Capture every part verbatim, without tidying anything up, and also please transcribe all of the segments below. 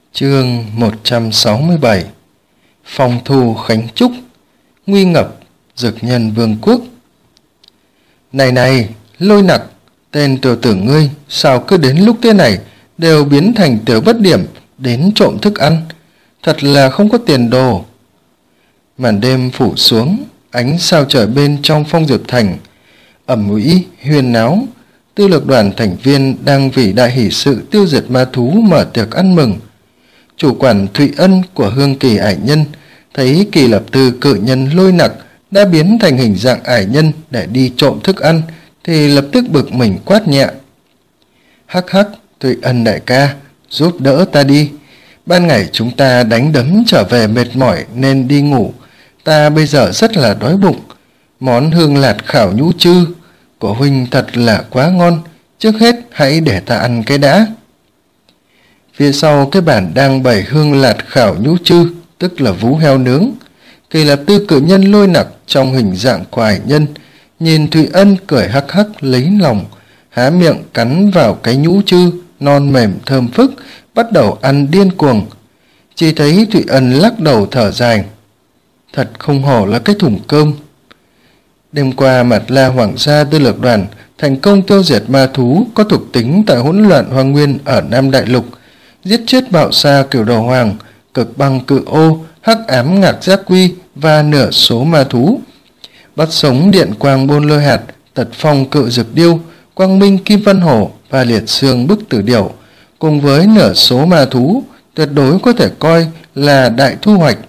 Chương một trăm sáu mươi bảy. Phong thu Khánh Trúc, nguy ngập dực nhân vương quốc. Này này, Lôi Nặc, tên tiểu tử ngươi sao cứ đến lúc thế này đều biến thành tiểu bất điểm đến trộm thức ăn, thật là không có tiền đồ. Màn đêm phủ xuống, ánh sao trời bên trong Phong Diệp Thành ầm ĩ huyên náo. Tư lược đoàn thành viên đang vì đại hỷ sự tiêu diệt ma thú mở tiệc ăn mừng. Chủ quản Thụy Ân của Hương Kỳ ải nhân thấy kỳ lập tư cự nhân Lôi Nặc đã biến thành hình dạng ải nhân để đi trộm thức ăn thì lập tức bực mình quát nhẹ: Hắc hắc, Thụy Ân đại ca, giúp đỡ ta đi. Ban ngày chúng ta đánh đấm trở về mệt mỏi nên đi ngủ, ta bây giờ rất là đói bụng. Món hương lạt khảo nhũ chư của huynh thật là quá ngon, trước hết hãy để ta ăn cái đã. Phía sau cái bàn đang bày hương lạt khảo nhũ chư, tức là vú heo nướng. Kỳ lập tư cự nhân Lôi Nặc trong hình dạng của ải nhân nhìn Thụy Ân cười hắc hắc lấy lòng, há miệng cắn vào cái nhũ chư non mềm thơm phức, bắt đầu ăn điên cuồng. Chỉ thấy Thụy Ân lắc đầu thở dài: Thật không hổ là cái thùng cơm. Đêm qua Mạt La Hoàng gia tư lược đoàn thành công tiêu diệt ma thú có thuộc tính tại hỗn loạn hoang nguyên ở Nam Đại Lục, giết chết bạo sa Cửu Đầu Hoàng, cực băng cự ô, hắc ám ngạc giác quy và nửa số ma thú, bắt sống điện quang bôn lôi hạt, tật phong cự dực điêu, quang minh kim văn hổ và liệt xương bức tử điểu, cùng với nửa số ma thú, tuyệt đối có thể coi là đại thu hoạch.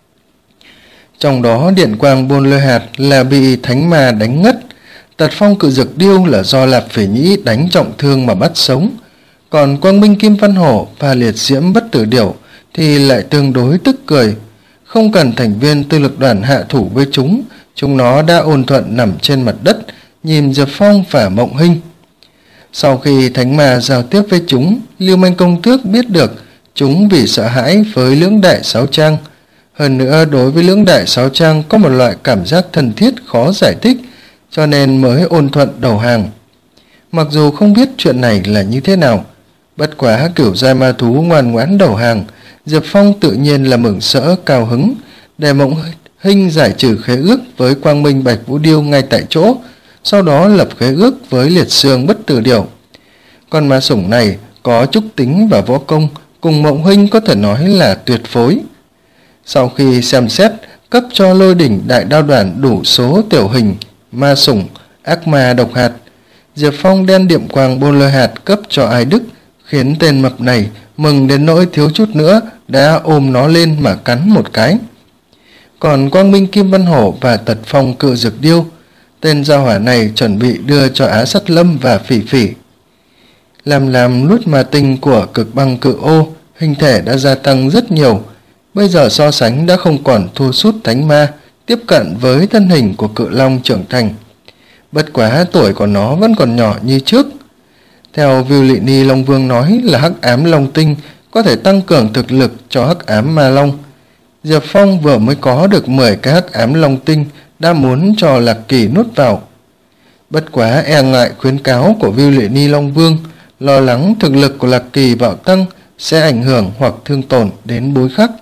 Trong đó điện quang bôn lôi hạt là bị thánh ma đánh ngất, tật phong cự dực điêu là do Lạp Phỉ Nhĩ đánh trọng thương mà bắt sống, còn quang minh kim văn hổ và liệt diễm bất tử điểu thì lại tương đối tức cười. Không cần thành viên tư lực đoàn hạ thủ với chúng, chúng nó đã ôn thuận nằm trên mặt đất nhìn Diệp Phong và Mộng Hinh. Sau khi thánh ma giao tiếp với chúng, Lưu Manh công tước biết được chúng vì sợ hãi với lưỡng đại sáo trang. Hơn nữa đối với lưỡng đại sáo trang có một loại cảm giác thân thiết khó giải thích, cho nên mới ôn thuận đầu hàng. Mặc dù không biết chuyện này là như thế nào, bất quá cửu giai ma thú ngoan ngoãn đầu hàng, Diệp Phong tự nhiên là mừng rỡ cao hứng, để Mộng Hinh giải trừ khế ước với quang minh bạch vũ điêu ngay tại chỗ, sau đó lập khế ước với liệt xương bất tử điểu. Con ma sủng này có trúc tính và võ công cùng Mộng Hinh có thể nói là tuyệt phối. Sau khi xem xét, cấp cho Lôi Đỉnh đại đao đoàn đủ số tiểu hình ma sủng ác ma độc hạt, Diệp Phong đem điện quang bôn lôi hạt cấp cho Ai Đức, khiến tên mập này mừng đến nỗi thiếu chút nữa đã ôm nó lên mà cắn một cái. Còn quang minh kim văn hổ và tật phong cự dực điêu, tên gia hỏa này chuẩn bị đưa cho Á Sắt Lâm và Phỉ Phỉ. Làm làm nuốt ma tinh của cực băng cự ô, hình thể đã gia tăng rất nhiều, bây giờ so sánh đã không còn thua sút thánh ma, tiếp cận với thân hình của cự long trưởng thành. Bất quá tuổi của nó vẫn còn nhỏ như trước. Theo Viu Lị Ni Long Vương nói là hắc ám long tinh có thể tăng cường thực lực cho hắc ám ma long. Diệp Phong vừa mới có được mười cái hắc ám long tinh đã muốn cho Lạc Kỳ nuốt vào. Bất quá e ngại khuyến cáo của Viu Lị Ni Long Vương, lo lắng thực lực của Lạc Kỳ bạo tăng sẽ ảnh hưởng hoặc thương tổn đến bối khắc.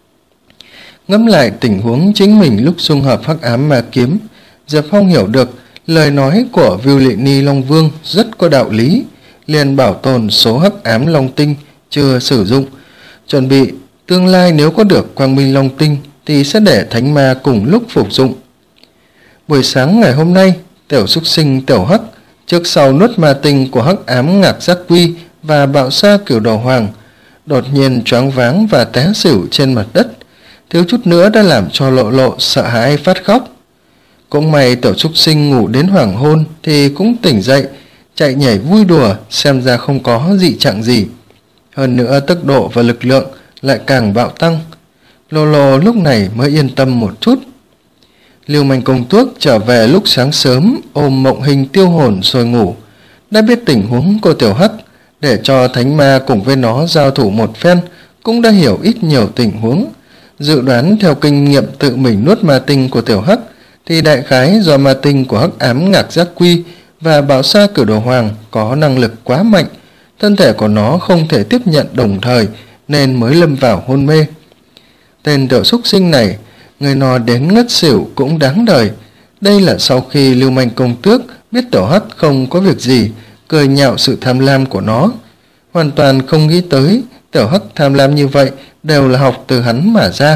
Ngẫm lại tình huống chính mình lúc xung hợp hắc ám ma kiếm, Diệp Phong hiểu được lời nói của Viu Lị Ni Long Vương rất có đạo lý, liền bảo tồn số hắc ám long tinh chưa sử dụng, chuẩn bị tương lai nếu có được quang minh long tinh thì sẽ để thánh ma cùng lúc phục dụng. Buổi sáng ngày hôm nay, tiểu súc sinh tiểu hắc trước sau nuốt ma tinh của hắc ám ngạc giác quy và bạo sa Cửu Đầu Hoàng, đột nhiên choáng váng và té xỉu trên mặt đất, thiếu chút nữa đã làm cho Lộ Lộ sợ hãi phát khóc. Cũng may tiểu súc sinh ngủ đến hoàng hôn thì cũng tỉnh dậy, chạy nhảy vui đùa, xem ra không có dị trạng gì. Hơn nữa tốc độ và lực lượng lại càng bạo tăng. Lộ Lộ lúc này mới yên tâm một chút. Lưu Manh công tước trở về lúc sáng sớm, ôm Mộng Hình tiêu hồn rồi ngủ. Đã biết tình huống của tiểu hắc, để cho thánh ma cùng với nó giao thủ một phen, cũng đã hiểu ít nhiều tình huống. Dự đoán theo kinh nghiệm tự mình nuốt ma tinh của tiểu hắc thì đại khái do ma tinh của hắc ám ngạc giác quy và bạo sa Cửu Đầu Hoàng có năng lực quá mạnh, thân thể của nó không thể tiếp nhận đồng thời nên mới lâm vào hôn mê. Tên tiểu súc sinh này, người nọ đến ngất xỉu cũng đáng đời. Đây là sau khi Lưu Manh công tước biết Tiểu Hắc không có việc gì, cười nhạo sự tham lam của nó. Hoàn toàn không nghĩ tới Tiểu Hắc tham lam như vậy đều là học từ hắn mà ra.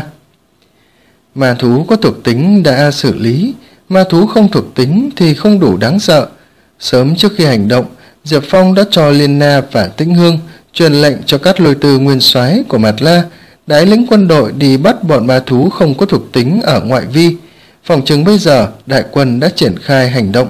Ma thú có thuộc tính đã xử lý, ma thú không thuộc tính thì không đủ đáng sợ. Sớm trước khi hành động, Diệp Phong đã cho Liên Na và Tĩnh Hương truyền lệnh cho các lôi tư nguyên soái của Mạt La đái lĩnh quân đội đi bắt bọn ma thú không có thuộc tính ở ngoại vi. Phòng chừng bây giờ đại quân đã triển khai hành động.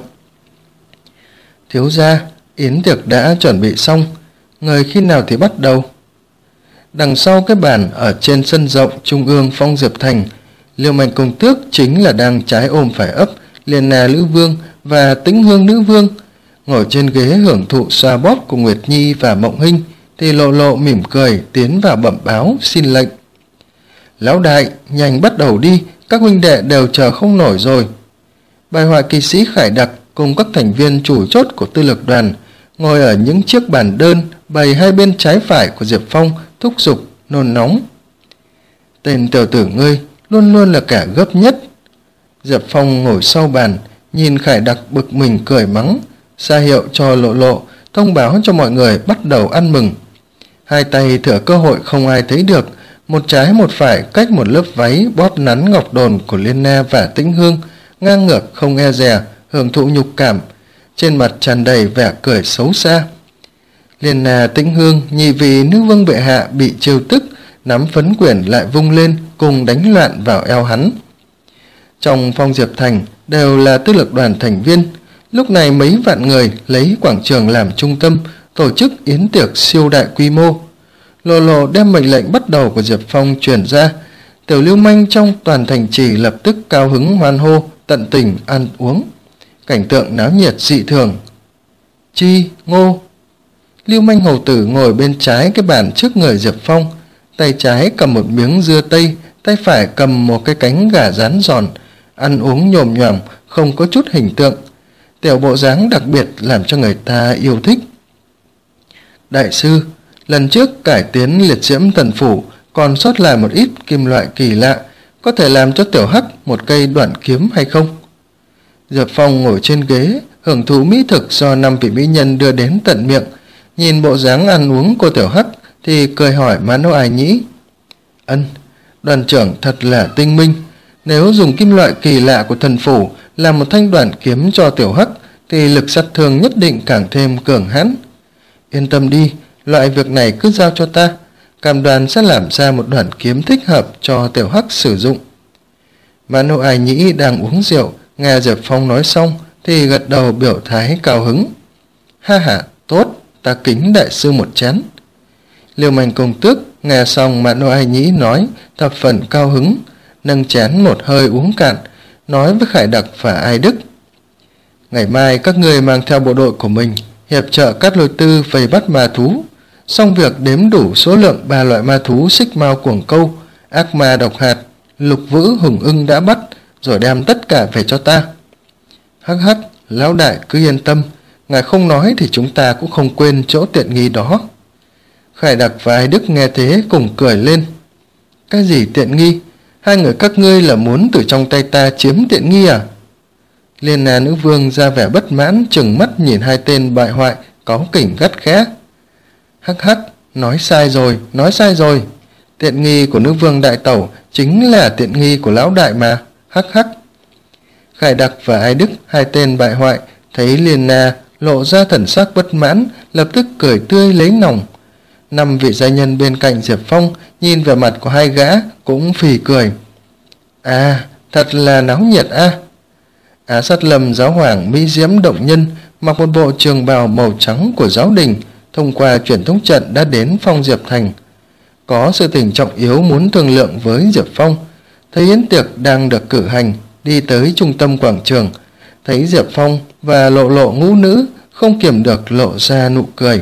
Thiếu gia, yến tiệc đã chuẩn bị xong, người khi nào thì bắt đầu? Đằng sau cái bàn ở trên sân rộng trung ương Phong Diệp Thành, Liêu Manh công tước chính là đang trái ôm phải ấp Liên Na nữ vương và Tĩnh Hương nữ vương. Ngồi trên ghế hưởng thụ xoa bóp của Nguyệt Nhi và Mộng Hinh thì Lộ Lộ mỉm cười tiến vào bẩm báo xin lệnh. Lão đại, nhanh bắt đầu đi, các huynh đệ đều chờ không nổi rồi. Bài họa kỳ sĩ Khải Đặc cùng các thành viên chủ chốt của tư lược đoàn ngồi ở những chiếc bàn đơn bày hai bên trái phải của Diệp Phong, thúc giục nôn nóng. Tên tiểu tử ngươi luôn luôn là kẻ gấp nhất. Diệp Phong ngồi sau bàn, nhìn Khải Đặc bực mình cười mắng, ra hiệu cho Lộ Lộ thông báo cho mọi người bắt đầu ăn mừng. Hai tay thừa cơ hội không ai thấy được, một trái một phải cách một lớp váy bóp nắn ngọc đồn của Liên Na và Tĩnh Hương, ngang ngược không e dè, hưởng thụ nhục cảm, trên mặt tràn đầy vẻ cười xấu xa. Liên Na Tĩnh Hương nhị vị nữ vương bệ hạ bị trêu tức, nắm phấn quyển lại vung lên cùng đánh loạn vào eo hắn. Trong Phong Diệp Thành đều là tư lược đoàn thành viên. Lúc này mấy vạn người lấy quảng trường làm trung tâm, tổ chức yến tiệc siêu đại quy mô. Lộ Lộ đem mệnh lệnh bắt đầu của Diệp Phong truyền ra. Tiểu lưu manh trong toàn thành trì lập tức cao hứng hoan hô, tận tình ăn uống. Cảnh tượng náo nhiệt dị thường. Chi, Ngô. Lưu manh hầu tử ngồi bên trái cái bàn trước người Diệp Phong, tay trái cầm một miếng dưa tây, tay phải cầm một cái cánh gà rán giòn, ăn uống nhồm nhoàm, không có chút hình tượng. Tiểu bộ dáng đặc biệt làm cho người ta yêu thích. Đại sư, lần trước cải tiến liệt diễm thần phủ còn sót lại một ít kim loại kỳ lạ, có thể làm cho Tiểu Hắc một cây đoạn kiếm hay không? Diệp Phong ngồi trên ghế, hưởng thụ mỹ thực do năm vị mỹ nhân đưa đến tận miệng, nhìn bộ dáng ăn uống của Tiểu Hắc thì cười hỏi Mã Ai Nhĩ. Ân, đoàn trưởng thật là tinh minh, nếu dùng kim loại kỳ lạ của thần phủ làm một thanh đoạn kiếm cho Tiểu Hắc thì lực sát thương nhất định càng thêm cường hãn. Yên tâm đi, loại việc này cứ giao cho ta, cam đoan sẽ làm ra một đoạn kiếm thích hợp cho Tiểu Hắc sử dụng. Mã Ai Nhĩ đang uống rượu, nghe Diệp Phong nói xong thì gật đầu biểu thái cao hứng. Ha ha, tốt, ta kính đại sư một chén. Liêu Manh công tước nghe xong Mã Ai Nhĩ nói thập phần cao hứng, nâng chén một hơi uống cạn, nói với Khải Đặc và Ai Đức. Ngày mai các người mang theo bộ đội của mình hiệp trợ các lôi tư vây bắt ma thú, xong việc đếm đủ số lượng ba loại ma thú xích mao cuồng câu, ác ma độc hạt, lục vữ hùng ưng đã bắt, rồi đem tất cả về cho ta. Hắc hắc, lão đại cứ yên tâm, ngài không nói thì chúng ta cũng không quên chỗ tiện nghi đó. Khải Đặc và Ai Đức nghe thế cùng cười lên. Cái gì tiện nghi? Hai người các ngươi là muốn từ trong tay ta chiếm tiện nghi à? Liên Na nữ vương ra vẻ bất mãn, trừng mắt nhìn hai tên bại hoại cáu kỉnh gắt khẽ. Hắc hắc, nói sai rồi, nói sai rồi. Tiện nghi của nữ vương đại tẩu chính là tiện nghi của lão đại mà. Hắc hắc. Khải Đặc và Ai Đức, hai tên bại hoại, thấy Liên Na lộ ra thần sắc bất mãn, lập tức cười tươi lấy lòng. Năm vị gia nhân bên cạnh Diệp Phong nhìn về mặt của hai gã cũng phì cười. À, thật là náo nhiệt a. À. Á Sát Lâm giáo hoàng mỹ diễm động nhân mặc một bộ trường bào màu trắng của giáo đình, thông qua truyền thống trận đã đến Phong Diệp Thành. Có sự tình trọng yếu muốn thương lượng với Diệp Phong. Thấy yến tiệc đang được cử hành, đi tới trung tâm quảng trường, thấy Diệp Phong và Lộ Lộ ngũ nữ, không kiềm được lộ ra nụ cười.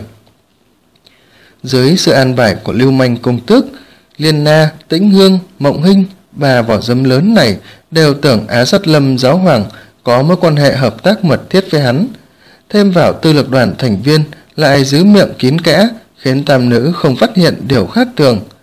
Dưới sự an bài của Lưu Manh công tước, Liên Na, Tĩnh Hương, Mộng Hinh, bà vỏ dấm lớn này đều tưởng Á Sát Lâm giáo hoàng có mối quan hệ hợp tác mật thiết với hắn. Thêm vào tư lược đoàn thành viên lại giữ miệng kín kẽ, khiến tam nữ không phát hiện điều khác thường.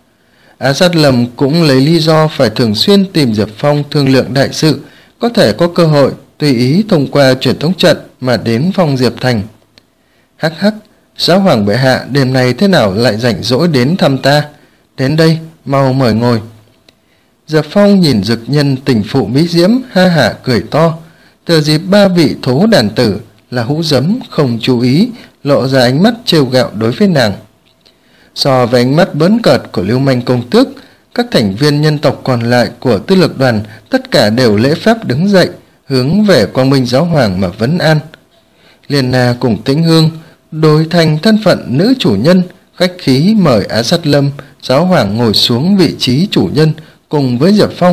Á Sát Lâm cũng lấy lý do phải thường xuyên tìm Diệp Phong thương lượng đại sự, có thể có cơ hội tùy ý thông qua truyền tống trận mà đến Phong Diệp Thành. Hắc hắc, giáo hoàng bệ hạ đêm nay thế nào lại rảnh rỗi đến thăm ta? Đến đây, mau mời ngồi. Diệp Phong nhìn dực nhân tình phụ mỹ diễm ha hả cười to, thừa dịp ba vị thố đàn tử là hũ giấm không chú ý, lộ ra ánh mắt trêu ghẹo đối với nàng. So với ánh mắt bỡn cợt của Lưu Manh công tước, các thành viên nhân tộc còn lại của Tư Lược Đoàn tất cả đều lễ phép đứng dậy, hướng về Quang Minh giáo hoàng mà vấn an. Liên Na cùng Tĩnh Hương đổi thành thân phận nữ chủ nhân, khách khí mời Á Sát Lâm giáo hoàng ngồi xuống vị trí chủ nhân cùng với Diệp Phong.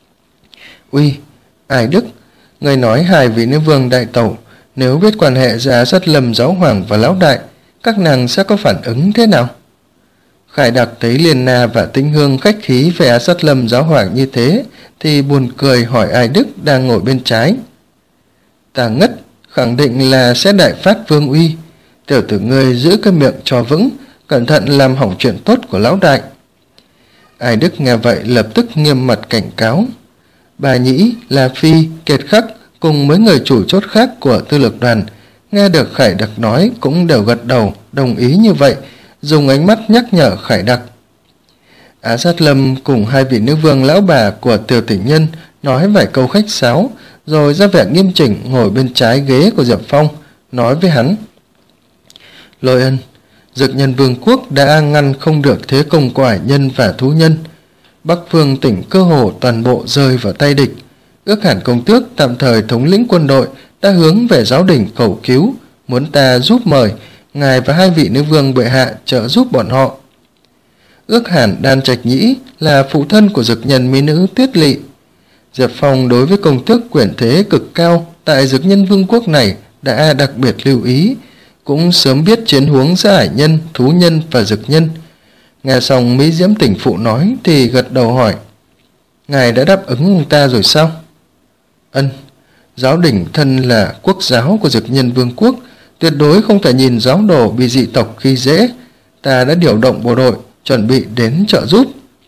Uy, Ai Đức, người nói hai vị nữ vương đại tẩu nếu biết quan hệ giữa Á Sát Lâm giáo hoàng và lão đại, các nàng sẽ có phản ứng thế nào? Khải Đặc thấy Liên Na và Tĩnh Hương khách khí về Á Sát Lâm giáo hoàng như thế thì buồn cười hỏi Ai Đức đang ngồi bên trái. Ta ngất, khẳng định là sẽ đại phát vương uy. Tiểu tử ngươi giữ cái miệng cho vững, cẩn thận làm hỏng chuyện tốt của lão đại. Ai Đức nghe vậy lập tức nghiêm mặt cảnh cáo. Bà Nhĩ, La Phi, Kiệt Khắc cùng mấy người chủ chốt khác của Tư Lược Đoàn nghe được Khải Đặc nói cũng đều gật đầu đồng ý như vậy, dùng ánh mắt nhắc nhở Khải Đặc. Á Sát Lâm cùng hai vị nữ vương lão bà của Tiểu Tỉnh Nhân nói vài câu khách sáo, rồi ra vẻ nghiêm chỉnh ngồi bên trái ghế của Diệp Phong, nói với hắn. Lôi Ân, Dực Nhân Vương quốc đã ngăn không được thế công của ải nhân và thú nhân. Bắc phương tỉnh cơ hồ toàn bộ rơi vào tay địch. Ước Hàn công tước tạm thời thống lĩnh quân đội đã hướng về giáo đình cầu cứu, muốn ta giúp mời ngài và hai vị nữ vương bệ hạ trợ giúp bọn họ. Ước Hàn Đan Trạch Nhĩ là phụ thân của dực nhân mỹ nữ Tuyết Lị. Diệp Phong đối với công tước quyền thế cực cao tại Dực Nhân Vương quốc này đã đặc biệt lưu ý, cũng sớm biết chiến huống giữa ải nhân, thú nhân và dực nhân. Nghe xong mỹ diễm tỉnh phụ nói thì gật đầu hỏi. Ngài đã đáp ứng ông ta rồi sao? Ân, giáo đình thân là quốc giáo của Dực Nhân Vương quốc, tuyệt đối không thể nhìn giáo đồ bị dị tộc khi dễ. Ta đã điều động bộ đội chuẩn bị đến trợ giúp.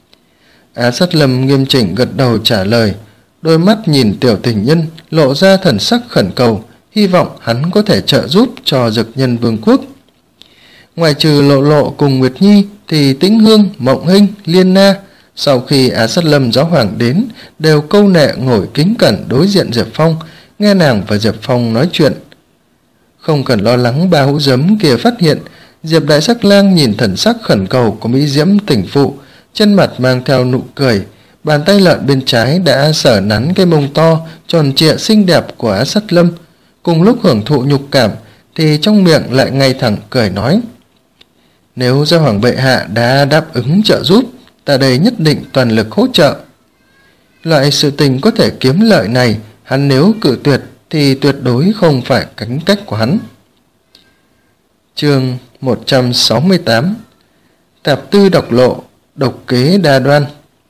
Á Sát Lâm nghiêm chỉnh gật đầu trả lời, đôi mắt nhìn Tiểu Tình Nhân lộ ra thần sắc khẩn cầu, hy vọng hắn có thể trợ giúp cho Dực Nhân Vương quốc. Ngoài trừ Lộ Lộ cùng Nguyệt Nhi thì Tĩnh Hương, Mộng Hinh, Liên Na sau khi Á Sát Lâm giáo hoàng đến đều câu nệ ngồi kính cẩn đối diện Diệp Phong, nghe nàng và Diệp Phong nói chuyện. Không cần lo lắng ba hũ giấm kia phát hiện, Diệp Đại Sắc Lang nhìn thần sắc khẩn cầu của mỹ diễm tỉnh phụ, trên mặt mang theo nụ cười, bàn tay lợn bên trái đã sờ nắn cái mông to tròn trịa xinh đẹp của Á Sát Lâm. Cùng lúc hưởng thụ nhục cảm thì trong miệng lại ngay thẳng cười nói. Nếu giáo hoàng bệ hạ đã đáp ứng trợ giúp, ta đây nhất định toàn lực hỗ trợ. Loại sự tình có thể kiếm lợi này, hắn nếu cự tuyệt thì tuyệt đối không phải cánh cách của hắn. Chương một trăm sáu mươi tám. Tạp Tư Độc Lộ, độc kế đa đoan.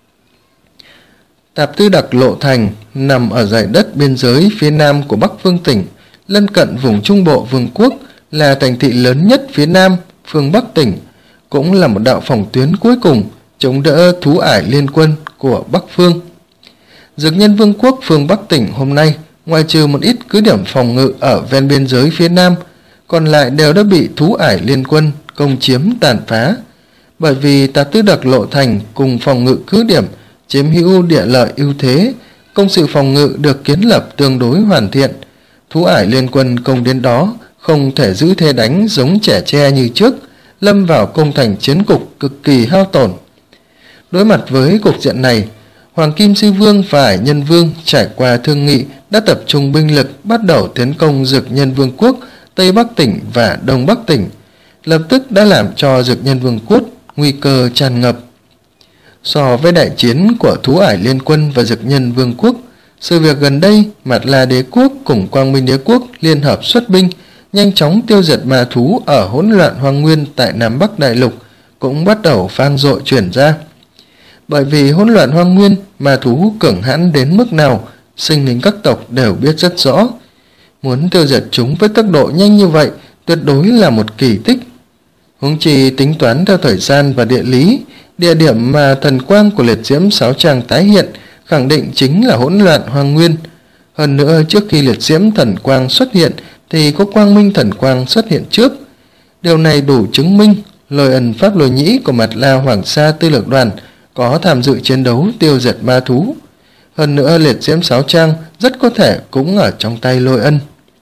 Tạp Tư Đặc Lộ Thành nằm ở dải đất biên giới phía nam của Bắc Phương tỉnh, lân cận vùng Trung Bộ Vương quốc, là thành thị lớn nhất phía nam phương Bắc tỉnh, cũng là một đạo phòng tuyến cuối cùng chống đỡ thú ải liên quân của Bắc Phương. Dực Nhân Vương quốc phương Bắc tỉnh hôm nay, ngoài trừ một ít cứ điểm phòng ngự ở ven biên giới phía nam, còn lại đều đã bị thú ải liên quân công chiếm tàn phá. Bởi vì Tạp Tư Đặc Lộ Thành cùng phòng ngự cứ điểm chiếm hữu địa lợi ưu thế, công sự phòng ngự được kiến lập tương đối hoàn thiện. Thú ải liên quân công đến đó không thể giữ thế đánh giống trẻ tre như trước, lâm vào công thành chiến cục cực kỳ hao tổn. Đối mặt với cục diện này, Hoàng Kim Sư Vương và Ải Nhân Vương trải qua thương nghị đã tập trung binh lực bắt đầu tiến công Dực Nhân Vương quốc Tây Bắc tỉnh và Đông Bắc tỉnh, lập tức đã làm cho Dực Nhân Vương quốc nguy cơ tràn ngập. So với đại chiến của thú ải liên quân và Dực Nhân Vương quốc, sự việc gần đây Mạt La Đế quốc cùng Quang Minh Đế quốc liên hợp xuất binh nhanh chóng tiêu diệt ma thú ở hỗn loạn hoang nguyên tại Nam Bắc Đại Lục cũng bắt đầu vang dội truyền ra. Bởi vì hỗn loạn hoang nguyên, ma thú cường hãn đến mức nào, sinh linh các tộc đều biết rất rõ. Muốn tiêu diệt chúng với tốc độ nhanh như vậy tuyệt đối là một kỳ tích. Huống chi tính toán theo thời gian và địa lý, Địa điểm mà thần quang của liệt diễm Sáo Trang tái hiện khẳng định chính là hỗn loạn hoang nguyên. Hơn nữa, trước khi liệt diễm thần quang xuất hiện thì có quang minh thần quang xuất hiện trước. Điều này đủ chứng minh Lôi Ân Pháp Lôi Nhĩ của Mạt La Hoàng Sa Tư Lược Đoàn có tham dự chiến đấu tiêu diệt ma thú. Hơn nữa, liệt diễm Sáo Trang rất có thể cũng ở trong tay Lôi Ân.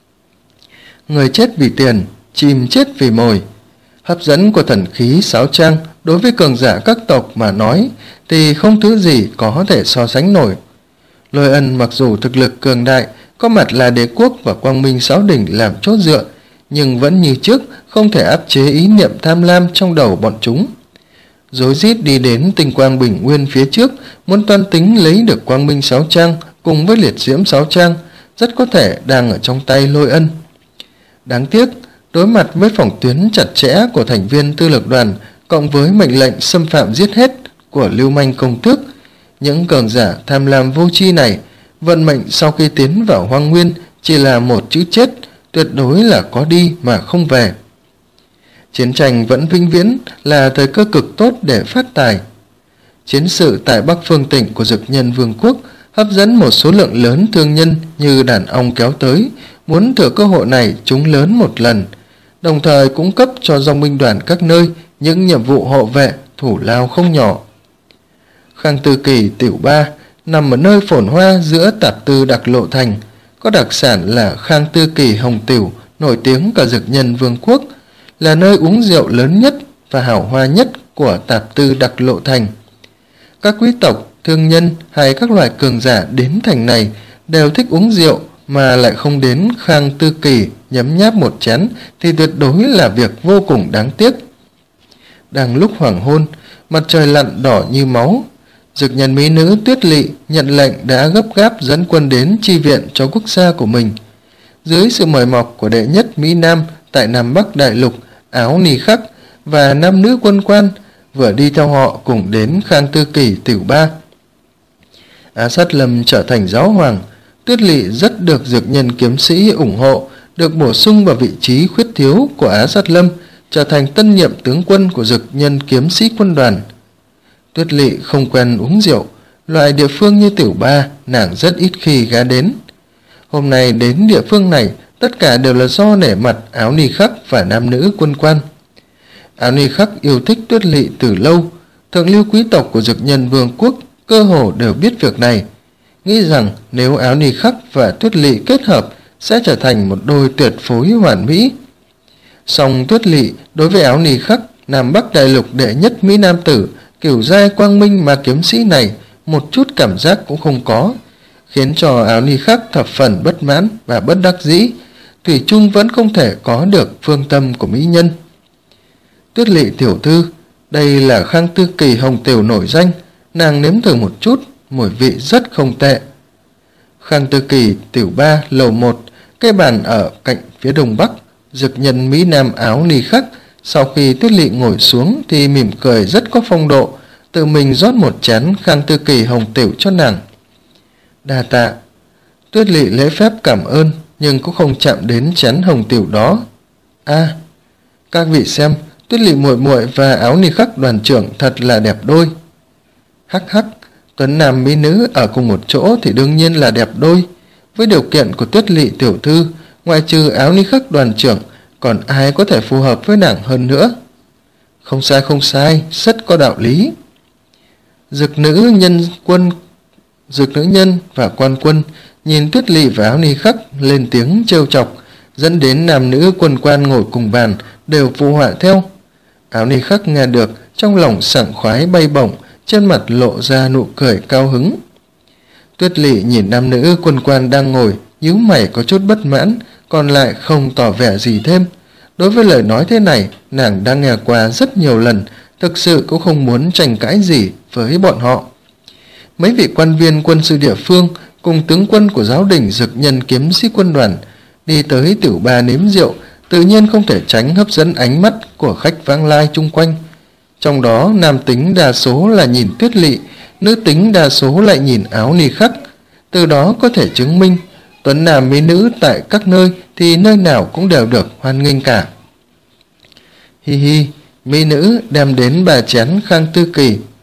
Người chết vì tiền, chim chết vì mồi. Hấp dẫn của thần khí Sáo Trang đối với cường giả các tộc mà nói thì không thứ gì có thể so sánh nổi. Lôi Ân mặc dù thực lực cường đại, có Mạt La Đế quốc và Quang Minh Sáu đỉnh làm chốt dựa, nhưng vẫn như trước không thể áp chế ý niệm tham lam trong đầu bọn chúng. Rối rít đi đến tinh quang bình nguyên phía trước, muốn toan tính lấy được Quang Minh Sáo Trang cùng với liệt diễm Sáo Trang, rất có thể đang ở trong tay Lôi Ân. Đáng tiếc, đối mặt với phòng tuyến chặt chẽ của thành viên Tư Lược Đoàn cộng với mệnh lệnh xâm phạm giết hết của lưu manh công tước, những cường giả tham lam vô tri này, vận mệnh sau khi tiến vào hoang nguyên chỉ là một chữ chết, tuyệt đối là có đi mà không về. Chiến tranh vẫn vĩnh viễn là thời cơ cực tốt để phát tài. Chiến sự tại Bắc Phương tỉnh của Dực Nhân Vương quốc hấp dẫn một số lượng lớn thương nhân như đàn ong kéo tới, muốn thừa cơ hội này trúng lớn một lần, đồng thời cung cấp cho dòng binh đoàn các nơi những nhiệm vụ hộ vệ thủ lao không nhỏ. Khang Tư Kỳ Tiểu Ba nằm ở nơi phồn hoa giữa Tạp Tư Đặc Lộ Thành, có đặc sản là Khang Tư Kỳ Hồng Tiểu, nổi tiếng cả Dực Nhân Vương quốc, là nơi uống rượu lớn nhất và hào hoa nhất của Tạp Tư Đặc Lộ Thành. Các quý tộc, thương nhân hay các loại cường giả đến thành này đều thích uống rượu, mà lại không đến Khang Tư Kỳ nhấm nháp một chén thì tuyệt đối là việc vô cùng đáng tiếc. Đang lúc hoàng hôn, mặt trời lặn đỏ như máu, Dực Nhân mỹ nữ Tuyết Lị nhận lệnh đã gấp gáp dẫn quân đến chi viện cho quốc gia của mình. Dưới sự mời mọc của đệ nhất Mỹ Nam tại Nam Bắc Đại Lục, Áo Ni Khắc và nam nữ quân quan vừa đi theo họ cùng đến Khang Tư Kỳ Tiểu Ba. Á Sát Lâm trở thành giáo hoàng, Tuyết Lị rất được Dực Nhân kiếm sĩ ủng hộ, được bổ sung vào vị trí khuyết thiếu của Á Sát Lâm, trở thành tân nhiệm tướng quân của Dực Nhân kiếm sĩ quân đoàn. Tuyết Lị không quen uống rượu, loại địa phương như Tiểu Ba nàng rất ít khi ghé đến. Hôm nay đến địa phương này tất cả đều là do nể mặt Áo Ni Khắc và nam nữ quân quan. Áo Ni Khắc yêu thích Tuyết Lị từ lâu, thượng lưu quý tộc của Dực Nhân Vương quốc cơ hồ đều biết việc này, nghĩ rằng nếu Áo Ni Khắc và Tuyết Lị kết hợp sẽ trở thành một đôi tuyệt phối hoàn mỹ. Song Tuyết Lị đối với Áo Ni Khắc, Nam Bắc Đại Lục đệ nhất Mỹ Nam tử, kiểu giai quang minh mà kiếm sĩ này một chút cảm giác cũng không có, khiến cho Áo Ni Khắc thập phần bất mãn và bất đắc dĩ, thủy chung vẫn không thể có được phương tâm của mỹ nhân. Tuyết Lị tiểu thư, đây là Khang Tư Kỳ Hồng Tiểu nổi danh, nàng nếm thử một chút, mùi vị rất không tệ. Khang Tư Kỳ Tiểu Ba lầu một, cái bàn ở cạnh phía đông bắc, Dực Nhân Mỹ Nam Áo Ni Khắc sau khi Tuyết Lị ngồi xuống thì mỉm cười rất có phong độ, tự mình rót một chén Khang Tư Kỳ Hồng Tiểu cho nàng. Đa tạ. Tuyết Lị lễ phép cảm ơn, nhưng cũng không chạm đến chén hồng tiểu đó. A, à, các vị xem, Tuyết Lị muội muội và Áo Ni Khắc đoàn trưởng thật là đẹp đôi. Hắc hắc, tuấn nam mỹ nữ ở cùng một chỗ thì đương nhiên là đẹp đôi. Với điều kiện của Tuyết Lị tiểu thư, ngoại trừ Áo Ni Khắc đoàn trưởng, còn ai có thể phù hợp với nàng hơn nữa? Không sai không sai, rất có đạo lý. Dực nữ nhân quân, Dực nữ nhân và quan quân nhìn Tuyết Lị và Áo Ni Khắc lên tiếng trêu chọc, dẫn đến nam nữ quân quan ngồi cùng bàn đều phụ họa theo. Áo Ni Khắc nghe được, trong lòng sảng khoái bay bổng, trên mặt lộ ra nụ cười cao hứng. Tuyết Lị nhìn nam nữ quân quan đang ngồi, nhíu mày có chút bất mãn, còn lại không tỏ vẻ gì thêm. Đối với lời nói thế này, nàng đã nghe qua rất nhiều lần, thực sự cũng không muốn tranh cãi gì với bọn họ. Mấy vị quan viên quân sự địa phương cùng tướng quân của giáo đình Dực Nhân kiếm sĩ quân đoàn đi tới Tiểu Ba nếm rượu, tự nhiên không thể tránh hấp dẫn ánh mắt của khách vãng lai chung quanh. Trong đó nam tính đa số là nhìn Tuyết Lị, nữ tính đa số lại nhìn Áo Ni Khắc. Từ đó có thể chứng minh tuấn nam mỹ nữ tại các nơi thì nơi nào cũng đều được hoan nghênh cả. Hi hi, mỹ nữ đem đến bà chén Khang Tư Kỳ,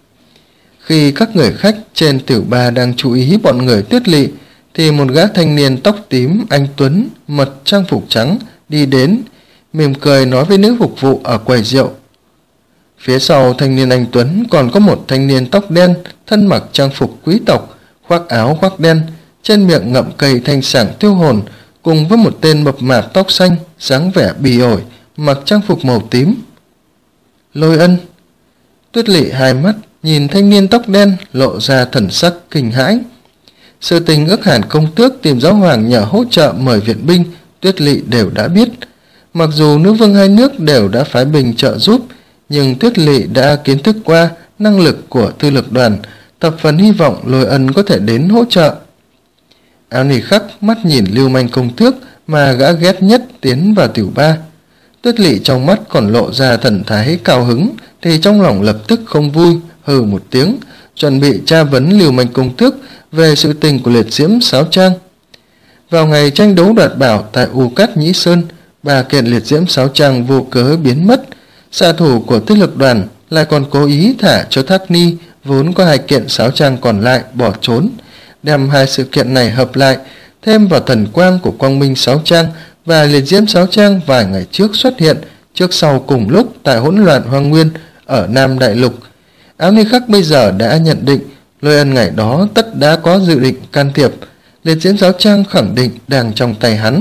Khi các người khách trên tiểu ba đang chú ý bọn người Tuyết Lỵ, thì một gã thanh niên tóc tím anh tuấn mặc trang phục trắng đi đến, mỉm cười nói với nữ phục vụ ở quầy rượu. Phía sau thanh niên anh tuấn còn có một thanh niên tóc đen, thân mặc trang phục quý tộc, khoác áo khoác đen, trên miệng ngậm cây thanh sảng tiêu hồn, cùng với một tên mập mạp tóc xanh, dáng vẻ bỉ ổi, mặc trang phục màu tím. Lôi Ân. Tuyết Lỵ hai mắt nhìn thanh niên tóc đen, lộ ra thần sắc kinh hãi. Sự tình ước Hàn công tước tìm giáo hoàng nhờ hỗ trợ mời viện binh, Tuyết Lỵ đều đã biết. Mặc dù nữ vương hai nước đều đã phái binh trợ giúp, nhưng Tuyết Lỵ đã kiến thức qua năng lực của tư lực đoàn, thập phần hy vọng Lôi Ân có thể đến hỗ trợ. Áo nỉ khắc mắt nhìn lưu manh công tước mà gã ghét nhất tiến vào tiểu ba. Tuyết Lỵ trong mắt còn lộ ra thần thái cao hứng, thì trong lòng lập tức không vui, hừ một tiếng, chuẩn bị tra vấn lưu manh công tước về sự tình của liệt diễm Sáo Trang. Vào ngày tranh đấu đoạt bảo tại U Cát Nhĩ Sơn, ba kiện liệt diễm Sáo Trang vô cớ biến mất. Xạ thủ của tư lực đoàn lại còn cố ý thả cho Thác Ni vốn có hai kiện Sáo Trang còn lại bỏ trốn, đem hai sự kiện này hợp lại, thêm vào thần quang của quang minh Sáo Trang và liệt diễm Sáo Trang vài ngày trước xuất hiện trước sau cùng lúc tại hỗn loạn hoang nguyên ở Nam Đại Lục. Áo ni khắc bây giờ đã nhận định Lôi Ân ngày đó tất đã có dự định can thiệp, liệt diễm Sáo Trang khẳng định đang trong tay hắn.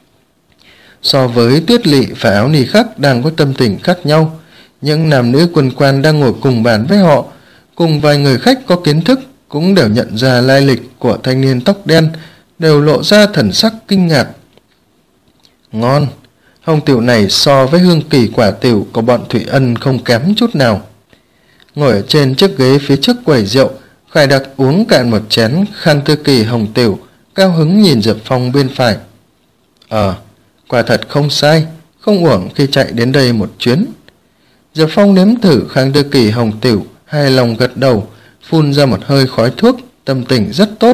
So với Tuyết Lỵ và Áo ni khắc đang có tâm tình khác nhau, những nam nữ quân quan đang ngồi cùng bàn với họ, cùng vài người khách có kiến thức cũng đều nhận ra lai lịch của thanh niên tóc đen, đều lộ ra thần sắc kinh ngạc. Ngon, hồng tiểu này so với hương kỳ quả tiểu của bọn Thủy Ân không kém chút nào. Ngồi ở trên chiếc ghế phía trước quầy rượu, Khải Đặc uống cạn một chén Khang Tư Kỳ hồng tiểu, cao hứng nhìn Diệp Phong bên phải. Ờ, quả thật không sai, không uổng khi chạy đến đây một chuyến. Diệp Phong nếm thử Khang Tư Kỳ hồng tiểu, hài lòng gật đầu, phun ra một hơi khói thuốc, tâm tình rất tốt.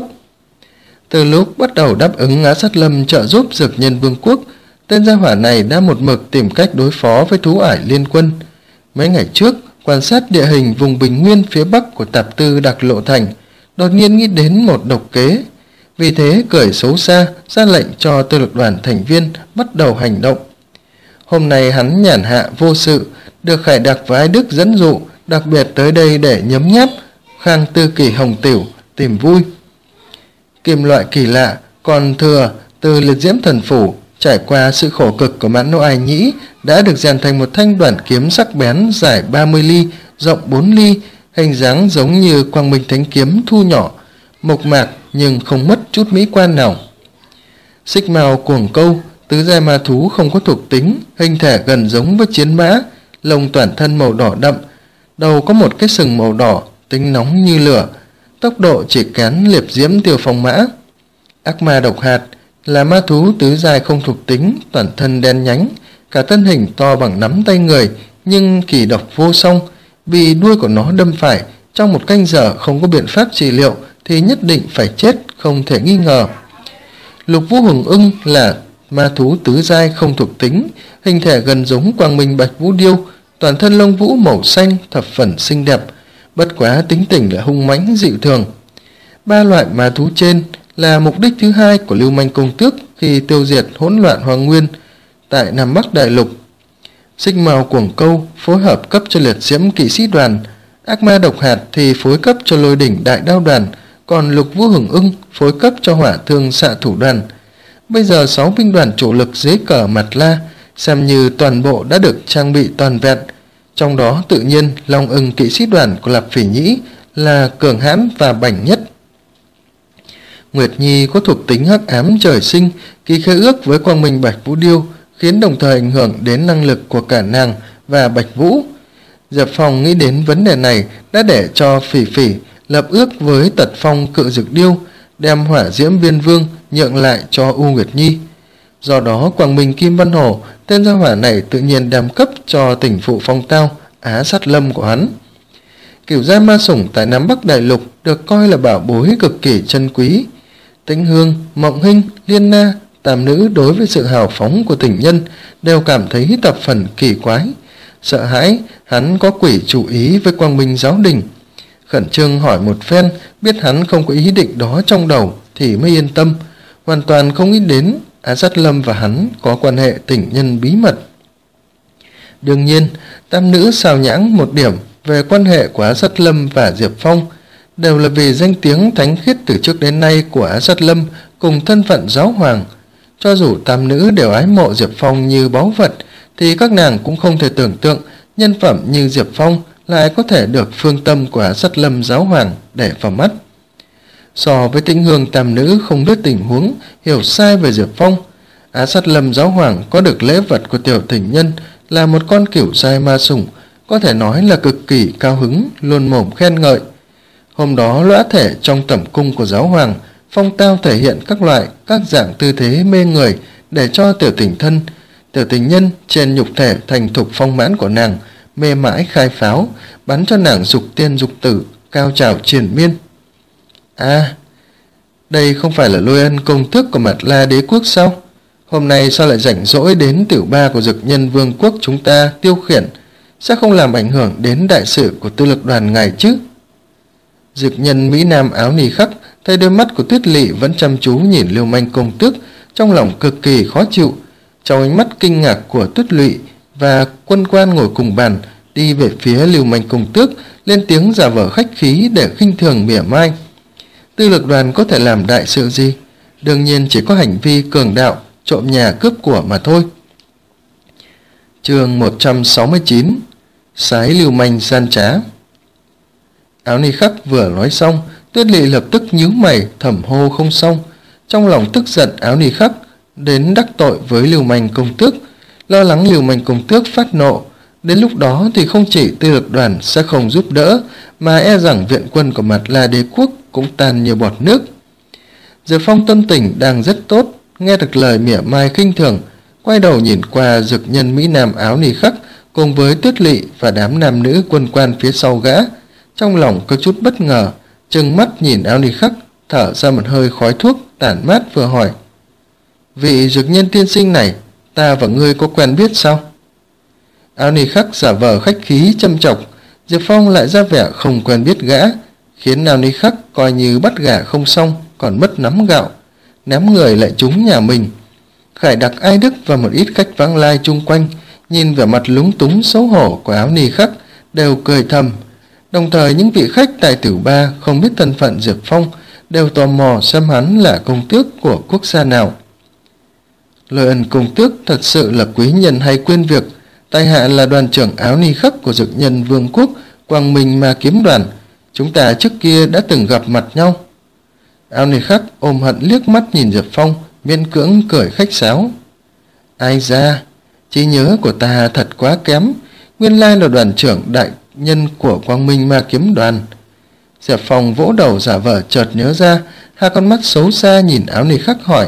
Từ lúc bắt đầu đáp ứng Á Sát Lâm trợ giúp Dược Nhân Vương quốc, tên gia hỏa này đã một mực tìm cách đối phó với thú ải liên quân. Mấy ngày trước, quan sát địa hình vùng Bình Nguyên phía bắc của Tạp Tư Đặc Lộ Thành, đột nhiên nghĩ đến một độc kế. Vì thế cười xấu xa, ra lệnh cho tư lực đoàn thành viên bắt đầu hành động. Hôm nay hắn nhàn hạ vô sự, được Khải Đặc và Ái Đức dẫn dụ, đặc biệt tới đây để nhấm nháp Khang Tư Kỳ hồng tiểu, tìm vui. Kim loại kỳ lạ còn thừa từ liệt diễm thần phủ, trải qua sự khổ cực của Mãn Nô Ai Nhĩ, đã được rèn thành một thanh đoạn kiếm sắc bén dài ba mươi ly, rộng bốn ly, hình dáng giống như quang minh thánh kiếm thu nhỏ, mộc mạc nhưng không mất chút mỹ quan nào. Xích mao cuồng câu, tứ giai ma thú không có thuộc tính, hình thể gần giống với chiến mã, lông toàn thân màu đỏ đậm, đầu có một cái sừng màu đỏ, tính nóng như lửa, tốc độ chỉ kén liệp diễm Tiêu Phong mã. Ác ma độc hạt là ma thú tứ giai không thuộc tính, toàn thân đen nhánh, cả thân hình to bằng nắm tay người, nhưng kỳ độc vô song. Vì đuôi của nó đâm phải, trong một canh giờ không có biện pháp trị liệu thì nhất định phải chết, không thể nghi ngờ. Lục Vũ Hùng Ưng là ma thú tứ giai không thuộc tính, hình thể gần giống quang minh bạch vũ điêu, toàn thân lông vũ màu xanh, thập phần xinh đẹp, bất quá tính tình là hung mãnh dị thường. Ba loại ma thú trên là mục đích thứ hai của Lưu Manh Công Tước khi tiêu diệt hỗn loạn hoang nguyên tại Nam Bắc Đại Lục. Xích mao cuồng câu phối hợp cấp cho liệt diễm kỵ sĩ đoàn, ác ma độc hạt thì phối cấp cho lôi đỉnh đại đao đoàn, còn lục vũ hưởng ưng phối cấp cho hỏa thương xạ thủ đoàn. Bây giờ sáu binh đoàn chủ lực dưới cờ Mặt La xem như toàn bộ đã được trang bị toàn vẹn, trong đó tự nhiên Long Ưng kỵ sĩ đoàn của Lạp Phỉ Nhĩ là cường hãn và bảnh nhất. Nguyệt Nhi có thuộc tính hắc ám trời sinh, ký khế ước với quang minh bạch vũ điêu, khiến đồng thời ảnh hưởng đến năng lực của cả nàng và Bạch Vũ. Diệp Phong nghĩ đến vấn đề này đã để cho Phỉ Phỉ lập ước với Tật Phong cự dực điêu, đem hỏa diễm viên vương nhượng lại cho U Nguyệt Nhi. Do đó Quang Minh Kim Văn Hổ, tên gia hỏa này tự nhiên đem cấp cho tỉnh phụ Phong Tao, Á Sát Lâm của hắn. Kiểu gia ma sủng tại Nam Bắc Đại Lục được coi là bảo bối cực kỳ chân quý. Tĩnh Hương, Mộng Hinh, Liên Na, tam nữ đối với sự hào phóng của tình nhân đều cảm thấy tập phần kỳ quái, sợ hãi hắn có quỷ chủ ý với Quang Minh giáo đình. khẩn trương hỏi một phen, biết hắn không có ý định đó trong đầu thì mới yên tâm, hoàn toàn không nghĩ đến Á Sát Lâm và hắn có quan hệ tình nhân bí mật. Đương nhiên, tam nữ xào nhãng một điểm về quan hệ của Á Sát Lâm và Diệp Phong, đều là vì danh tiếng thánh khiết từ trước đến nay của Á Sát Lâm cùng thân phận giáo hoàng. Cho dù tam nữ đều ái mộ Diệp Phong như báu vật, thì các nàng cũng không thể tưởng tượng nhân phẩm như Diệp Phong lại có thể được phương tâm của Á Sát Lâm giáo hoàng để vào mắt. So với Tĩnh Hương tam nữ không biết tình huống, hiểu sai về Diệp Phong, Á Sát Lâm giáo hoàng có được lễ vật của tiểu tình nhân là một con cửu giai ma sủng, có thể nói là cực kỳ cao hứng, luôn mồm khen ngợi. Hôm đó lõa thể trong tẩm cung của giáo hoàng, Phong Tao thể hiện các loại các dạng tư thế mê người để cho tiểu tình thân tiểu tình nhân trên nhục thể thành thục phong mãn của nàng mê mãi khai pháo, bắn cho nàng dục tiên dục tử, cao trào triền miên. À, đây không phải là Lôi Ân công tước của Mạt La đế quốc sao? Hôm nay sao lại rảnh rỗi đến tiểu ba của Dực Nhân vương quốc chúng ta tiêu khiển, sẽ không làm ảnh hưởng đến đại sự của tư lực đoàn ngài chứ? Dực Nhân Mỹ Nam áo nì khắc thấy đôi mắt của Tuyết Lỵ vẫn chăm chú nhìn Lưu Manh công tước, trong lòng cực kỳ khó chịu. Trong ánh mắt kinh ngạc của Tuyết Lỵ và quân quan ngồi cùng bàn đi về phía Lưu Manh công tước, lên tiếng giả vờ khách khí để khinh thường mỉa mai. Tư lực đoàn có thể làm đại sự gì? Đương nhiên chỉ có hành vi cường đạo, trộm nhà cướp của mà thôi. Chương một trăm sáu mươi chín. Sái Lưu Manh gian trá. Áo ni khắc vừa nói xong, Tuyết Lỵ lập tức nhíu mày thầm hô không xong, trong lòng tức giận áo ni khắc đến đắc tội với Lưu Manh công tước, lo lắng Lưu Manh công tước phát nộ, đến lúc đó thì không chỉ tư lực đoàn sẽ không giúp đỡ, mà e rằng viện quân của Mạt La đế quốc cũng tan như bọt nước. Diệp Phong tâm tình đang rất tốt, nghe được lời mỉa mai khinh thường, quay đầu nhìn qua Dực Nhân Mỹ Nam áo nì khắc cùng với Tuyết Lỵ và đám nam nữ quân quan phía sau gã, trong lòng có chút bất ngờ, trừng mắt nhìn áo nì khắc, thở ra một hơi khói thuốc tản mát vừa hỏi: vị Dực Nhân tiên sinh này, ta và ngươi có quen biết sao? Áo nì khắc giả vờ khách khí châm chọc, Diệp Phong lại ra vẻ không quen biết gã, khiến áo nì khắc coi như bắt gà không xong còn mất nắm gạo, ném người lại trúng nhà mình. Khải Đặc, Ai Đức và một ít khách vãng lai chung quanh nhìn vẻ mặt lúng túng xấu hổ của áo nì khắc đều cười thầm, đồng thời những vị khách tại tiểu ba không biết thân phận Diệp Phong đều tò mò xem hắn là công tước của quốc gia nào. Lôi Ân công tước thật sự là quý nhân hay quên việc, tại hạ là đoàn trưởng áo ni khắc của Dực Nhân vương quốc Quang Minh Ma kiếm đoàn, chúng ta trước kia đã từng gặp mặt nhau. Áo ni khắc ôm hận liếc mắt nhìn Diệp Phong, miễn cưỡng cười khách sáo. Ai ra, trí nhớ của ta thật quá kém, nguyên lai là đoàn trưởng đại nhân của Quang Minh Ma kiếm đoàn. Diệp Phong vỗ đầu giả vờ chợt nhớ ra, hai con mắt xấu xa nhìn áo ni khắc hỏi: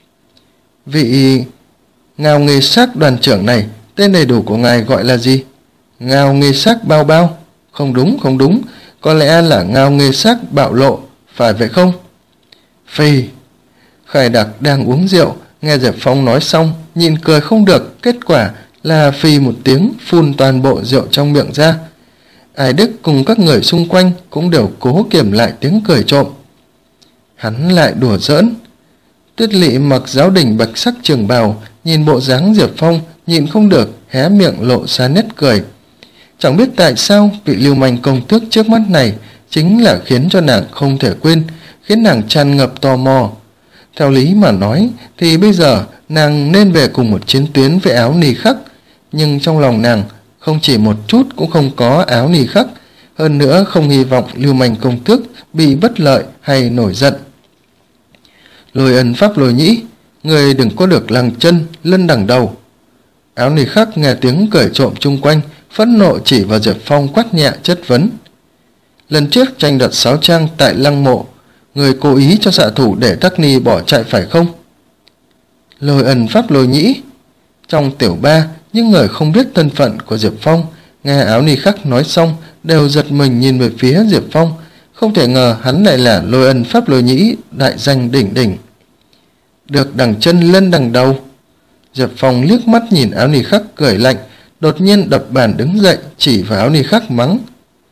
vị Ngao Nghê Sắc đoàn trưởng này, tên đầy đủ của ngài gọi là gì? Ngao Nghê Sắc Bao Bao? Không đúng, không đúng, có lẽ là Ngao Nghê Sắc Bạo Lộ, phải vậy không? Phi. Khải Đặc đang uống rượu, nghe Diệp Phong nói xong, nhìn cười không được, kết quả là phì một tiếng phun toàn bộ rượu trong miệng ra. Ai Đức cùng các người xung quanh cũng đều cố kiềm lại tiếng cười trộm. Hắn lại đùa giỡn. Tuyết Lỵ mặc giáo đình bạch sắc trường bào, nhìn bộ dáng Diệp Phong, nhịn không được hé miệng lộ ra nét cười. Chẳng biết tại sao vị Lưu Manh công tước trước mắt này chính là khiến cho nàng không thể quên, khiến nàng tràn ngập tò mò. Theo lý mà nói thì bây giờ nàng nên về cùng một chiến tuyến với áo nì khắc, nhưng trong lòng nàng không chỉ một chút cũng không có áo nì khắc, hơn nữa không hy vọng Lưu Manh công tước bị bất lợi hay nổi giận. Lôi Ân pháp Lôi Nhĩ, người đừng có được lằng chân lân đằng đầu. Áo nì khắc nghe tiếng cười trộm chung quanh, phẫn nộ chỉ vào Diệp Phong quát nhẹ chất vấn. Lần trước tranh đoạt sáo trang tại lăng mộ, người cố ý cho xạ thủ để Tắc Ni bỏ chạy phải không? Lôi Ân pháp Lôi Nhĩ. Trong tiểu ba, những người không biết thân phận của Diệp Phong nghe áo nì khắc nói xong đều giật mình nhìn về phía Diệp Phong, không thể ngờ hắn lại là Lôi Ân pháp Lôi Nhĩ, đại danh đỉnh đỉnh. Được đằng chân lân đằng đầu. Diệp Phong liếc mắt nhìn áo nì khắc cười lạnh, đột nhiên đập bàn đứng dậy chỉ vào áo nì khắc mắng: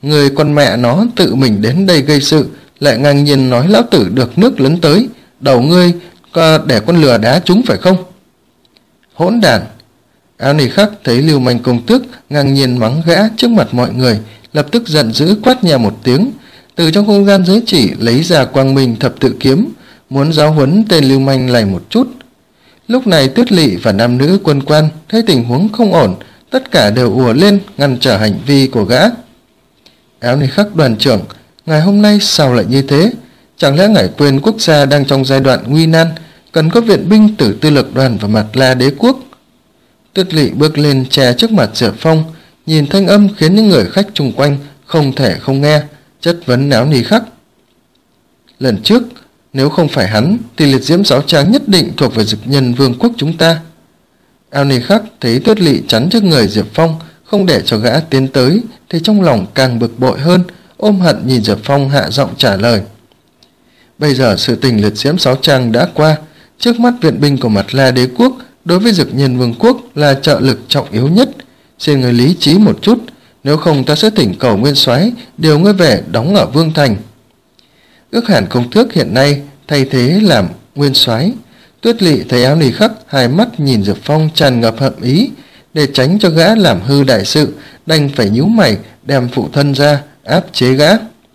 Người con mẹ nó tự mình đến đây gây sự, lại ngang nhiên nói lão tử được nước lấn tới, đầu ngươi để con lừa đá chúng phải không? Hỗn đản! Áo nỉ khắc thấy Lưu Manh công tước ngang nhiên mắng gã trước mặt mọi người, lập tức giận dữ quát nhà một tiếng, từ trong không gian giới chỉ lấy ra quang minh thập tự kiếm, muốn giáo huấn tên Lưu Manh này một chút. Lúc này Tuyết Lỵ và nam nữ quân quan thấy tình huống không ổn, tất cả đều ùa lên ngăn trở hành vi của gã. Áo nỉ khắc đoàn trưởng, ngày hôm nay sao lại như thế? Chẳng lẽ ngài quên quốc gia đang trong giai đoạn nguy nan, cần có viện binh từ Tư Lược Đoàn và Mạt La Đế quốc? Tuyết Lỵ bước lên che trước mặt Diệp Phong, nhìn thanh âm khiến những người khách chung quanh không thể không nghe, chất vấn Áo nỉ khắc. Lần trước, nếu không phải hắn, thì liệt diễm sáu tráng nhất định thuộc về Dực Nhân Vương quốc chúng ta. Áo nỉ khắc thấy Tuyết Lỵ chắn trước người Diệp Phong, không để cho gã tiến tới, thì trong lòng càng bực bội hơn, ôm hận nhìn Diệp Phong hạ giọng trả lời. Bây giờ sự tình liệt diễm sáu trang đã qua, trước mắt viện binh của Mạt La Đế quốc đối với Dực Nhân Vương quốc là trợ lực trọng yếu nhất. Xin người lý trí một chút, nếu không ta sẽ thỉnh cầu nguyên soái điều ngươi về đóng ở Vương thành. Ước Hàn công tước hiện nay thay thế làm nguyên soái. Tuyết Lỵ thấy Áo nỉ khắc hai mắt nhìn Diệp Phong tràn ngập hận ý, để tránh cho gã làm hư đại sự, đành phải nhíu mày đem phụ thân ra áp chế gã.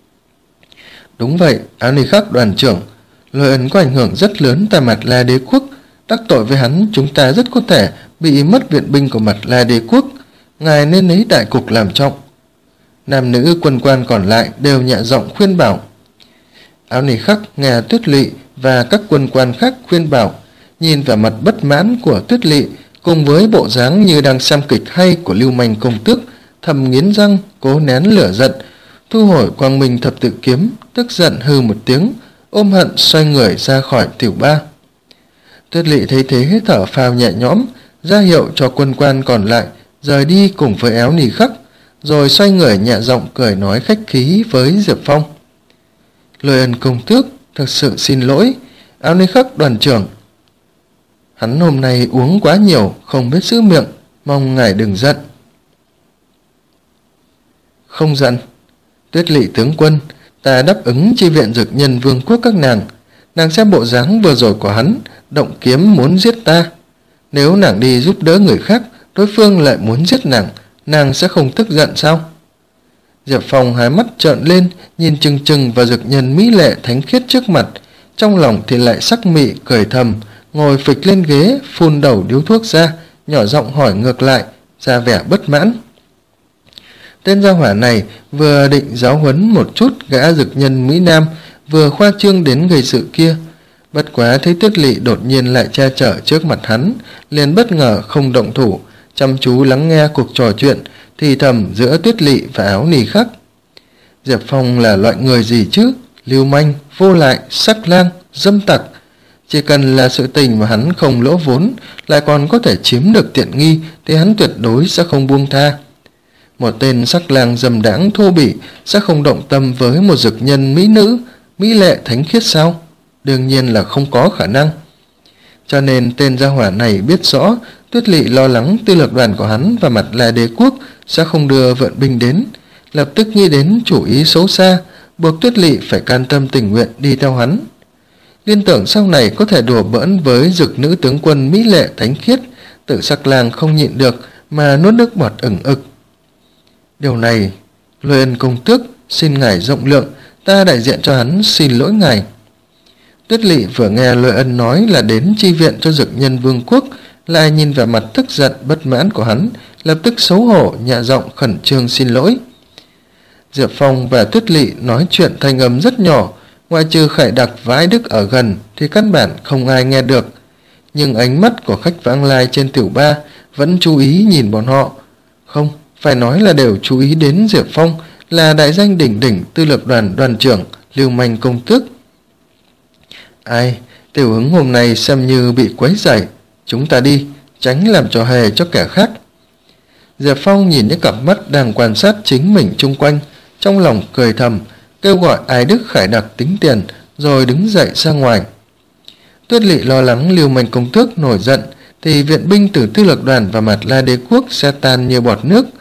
Đúng vậy, Áo nỉ khắc đoàn trưởng, lời ân có ảnh hưởng rất lớn tại Mạt La Đế quốc, đắc tội với hắn chúng ta rất có thể bị mất viện binh của Mạt La Đế quốc, ngài nên lấy đại cục làm trọng. Nam nữ quân quan còn lại đều nhẹ giọng khuyên bảo. Áo nỉ khắc nghe Tuyết Lỵ và các quân quan khác khuyên bảo, nhìn vẻ mặt bất mãn của Tuyết Lỵ cùng với bộ dáng như đang xem kịch hay của Lưu Manh công tước, thầm nghiến răng cố nén lửa giận, thu hồi quang minh thập tự kiếm, tức giận hừ một tiếng, ôm hận xoay người ra khỏi tiểu ba. Tuyết Lỵ thấy thế thở phào nhẹ nhõm, ra hiệu cho quân quan còn lại rời đi cùng với Áo nỉ khắc, rồi xoay người nhẹ giọng cười nói khách khí với Diệp Phong. Lời ân công tước, thật sự xin lỗi, Áo nỉ khắc đoàn trưởng. Hắn hôm nay uống quá nhiều, không biết giữ miệng, mong ngài đừng giận. Không giận. Tuyết Lỵ tướng quân, ta đáp ứng chi viện Dực Nhân Vương quốc các nàng. Nàng xem bộ dáng vừa rồi của hắn, động kiếm muốn giết ta. Nếu nàng đi giúp đỡ người khác, đối phương lại muốn giết nàng, nàng sẽ không tức giận sao? Diệp Phong hai mắt trợn lên, nhìn chừng chừng vào Dực Nhân mỹ lệ thánh khiết trước mặt, trong lòng thì lại sắc mị cười thầm, ngồi phịch lên ghế, phun đầu điếu thuốc ra, nhỏ giọng hỏi ngược lại, ra vẻ bất mãn. Tên gia hỏa này vừa định giáo huấn một chút gã Dực Nhân Mỹ Nam, vừa khoa trương đến gây sự kia. Bất quá thấy Tuyết Lỵ đột nhiên lại che chở trước mặt hắn, liền bất ngờ không động thủ, chăm chú lắng nghe cuộc trò chuyện thì thầm giữa Tuyết Lỵ và Áo nỉ khắc. Diệp Phong là loại người gì chứ? Lưu manh, vô lại, sắc lang, dâm tặc. Chỉ cần là sự tình mà hắn không lỗ vốn, lại còn có thể chiếm được tiện nghi, thì hắn tuyệt đối sẽ không buông tha. Một tên sắc lang dâm đãng thô bỉ sẽ không động tâm với một dực nhân mỹ nữ, mỹ lệ thánh khiết sao? Đương nhiên là không có khả năng. Cho nên tên gia hỏa này biết rõ Tuyết Lỵ lo lắng Tư Lược Đoàn của hắn và Mạt La Đế quốc sẽ không đưa vượn binh đến, lập tức nghĩ đến chủ ý xấu xa, buộc Tuyết Lỵ phải can tâm tình nguyện đi theo hắn. Liên tưởng sau này có thể đùa bỡn với dực nữ tướng quân mỹ lệ thánh khiết, Tử Sắc Lang không nhịn được mà nuốt nước bọt ửng ực. Điều này, Lôi Ân công tước, xin ngài rộng lượng, ta đại diện cho hắn xin lỗi ngài. Tuyết Lỵ vừa nghe Lôi Ân nói là đến chi viện cho Dực Nhân Vương quốc, lại nhìn vào mặt tức giận bất mãn của hắn, lập tức xấu hổ nhẹ giọng khẩn trương xin lỗi. Diệp Phong và Tuyết Lỵ nói chuyện thanh âm rất nhỏ, ngoại trừ Khải Đặc và Ái Đức ở gần thì căn bản không ai nghe được, nhưng ánh mắt của khách vãng lai trên tiểu ba vẫn chú ý nhìn bọn họ. Không, phải nói là đều chú ý đến Diệp Phong, là đại danh đỉnh đỉnh Tư Lược Đoàn đoàn trưởng Lưu Manh công tước. Ai, tiểu hứng hôm nay xem như bị quấy rầy, chúng ta đi, tránh làm trò hề cho kẻ khác. Diệp Phong nhìn những cặp mắt đang quan sát chính mình chung quanh, trong lòng cười thầm, kêu gọi Ái Đức Khải Đặc tính tiền, rồi đứng dậy ra ngoài. Tuyết Lỵ lo lắng Lưu Manh công tước nổi giận, thì viện binh từ Tư Lược Đoàn và Mạt La Đế quốc sẽ tan như bọt nước.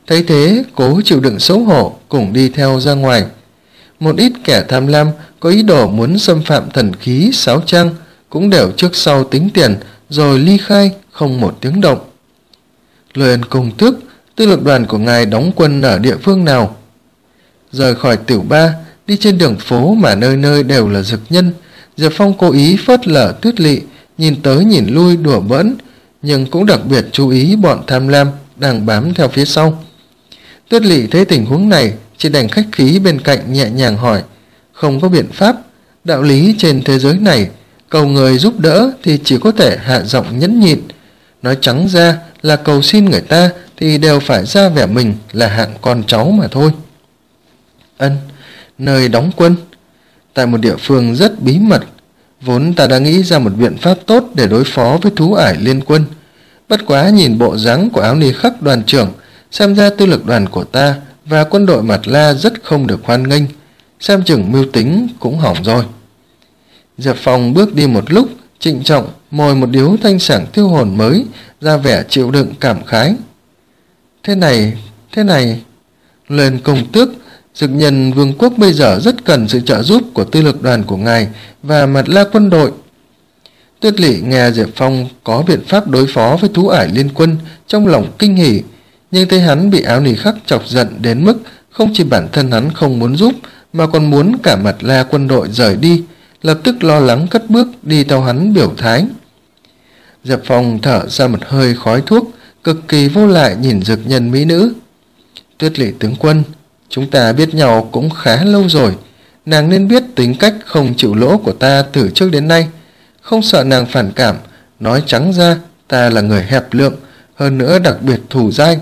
thấy thế cố chịu đựng xấu hổ cùng đi theo ra ngoài. Một ít kẻ tham lam có ý đồ muốn xâm phạm thần khí sáo trang cũng đều trước sau tính tiền rồi ly khai không một tiếng động. Lôi Ân Công Tước, tư lược đoàn của ngài đóng quân ở địa phương nào? Rời khỏi Tiểu Ba, đi trên đường phố mà nơi nơi đều là dực nhân, Diệp Phong cố ý phớt lờ Tuyết Lỵ, nhìn tới nhìn lui đùa bỡn, nhưng cũng đặc biệt chú ý bọn tham lam đang bám theo phía sau. Tuyết Lỵ thấy tình huống này chỉ đành khách khí bên cạnh nhẹ nhàng hỏi, không có biện pháp, đạo lý trên thế giới này cầu người giúp đỡ thì chỉ có thể hạ giọng nhẫn nhịn, nói trắng ra là cầu xin người ta thì đều phải ra vẻ mình là hạng con cháu mà thôi. Ân, nơi đóng quân tại một địa phương rất bí mật, vốn ta đã nghĩ ra một biện pháp tốt để đối phó với thú ải liên quân, bất quá nhìn bộ dáng của Áo Ni Khắc đoàn trưởng, xem ra tư lực đoàn của ta và quân đội Mạt La rất không được hoan nghênh, xem chừng mưu tính cũng hỏng rồi. Diệp Phong bước đi một lúc, trịnh trọng mồi một điếu thanh sảng tiêu hồn mới, ra vẻ chịu đựng cảm khái. Thế này, thế này, lên Công Tước, Dực Nhân Vương quốc bây giờ rất cần sự trợ giúp của tư lực đoàn của ngài và Mạt La quân đội. Tuyết Lỵ nghe Diệp Phong có biện pháp đối phó với thú ải liên quân, trong lòng kinh hỉ, nhưng thấy hắn bị Áo Ni Khắc chọc giận đến mức không chỉ bản thân hắn không muốn giúp mà còn muốn cả Mạt La quân đội rời đi, lập tức lo lắng cất bước đi theo hắn biểu thái. Diệp Phong thở ra một hơi khói thuốc, cực kỳ vô lại nhìn Dực Nhân mỹ nữ. Tuyết Lỵ tướng quân, chúng ta biết nhau cũng khá lâu rồi, nàng nên biết tính cách không chịu lỗ của ta từ trước đến nay, không sợ nàng phản cảm, nói trắng ra ta là người hẹp lượng, hơn nữa đặc biệt thù dai.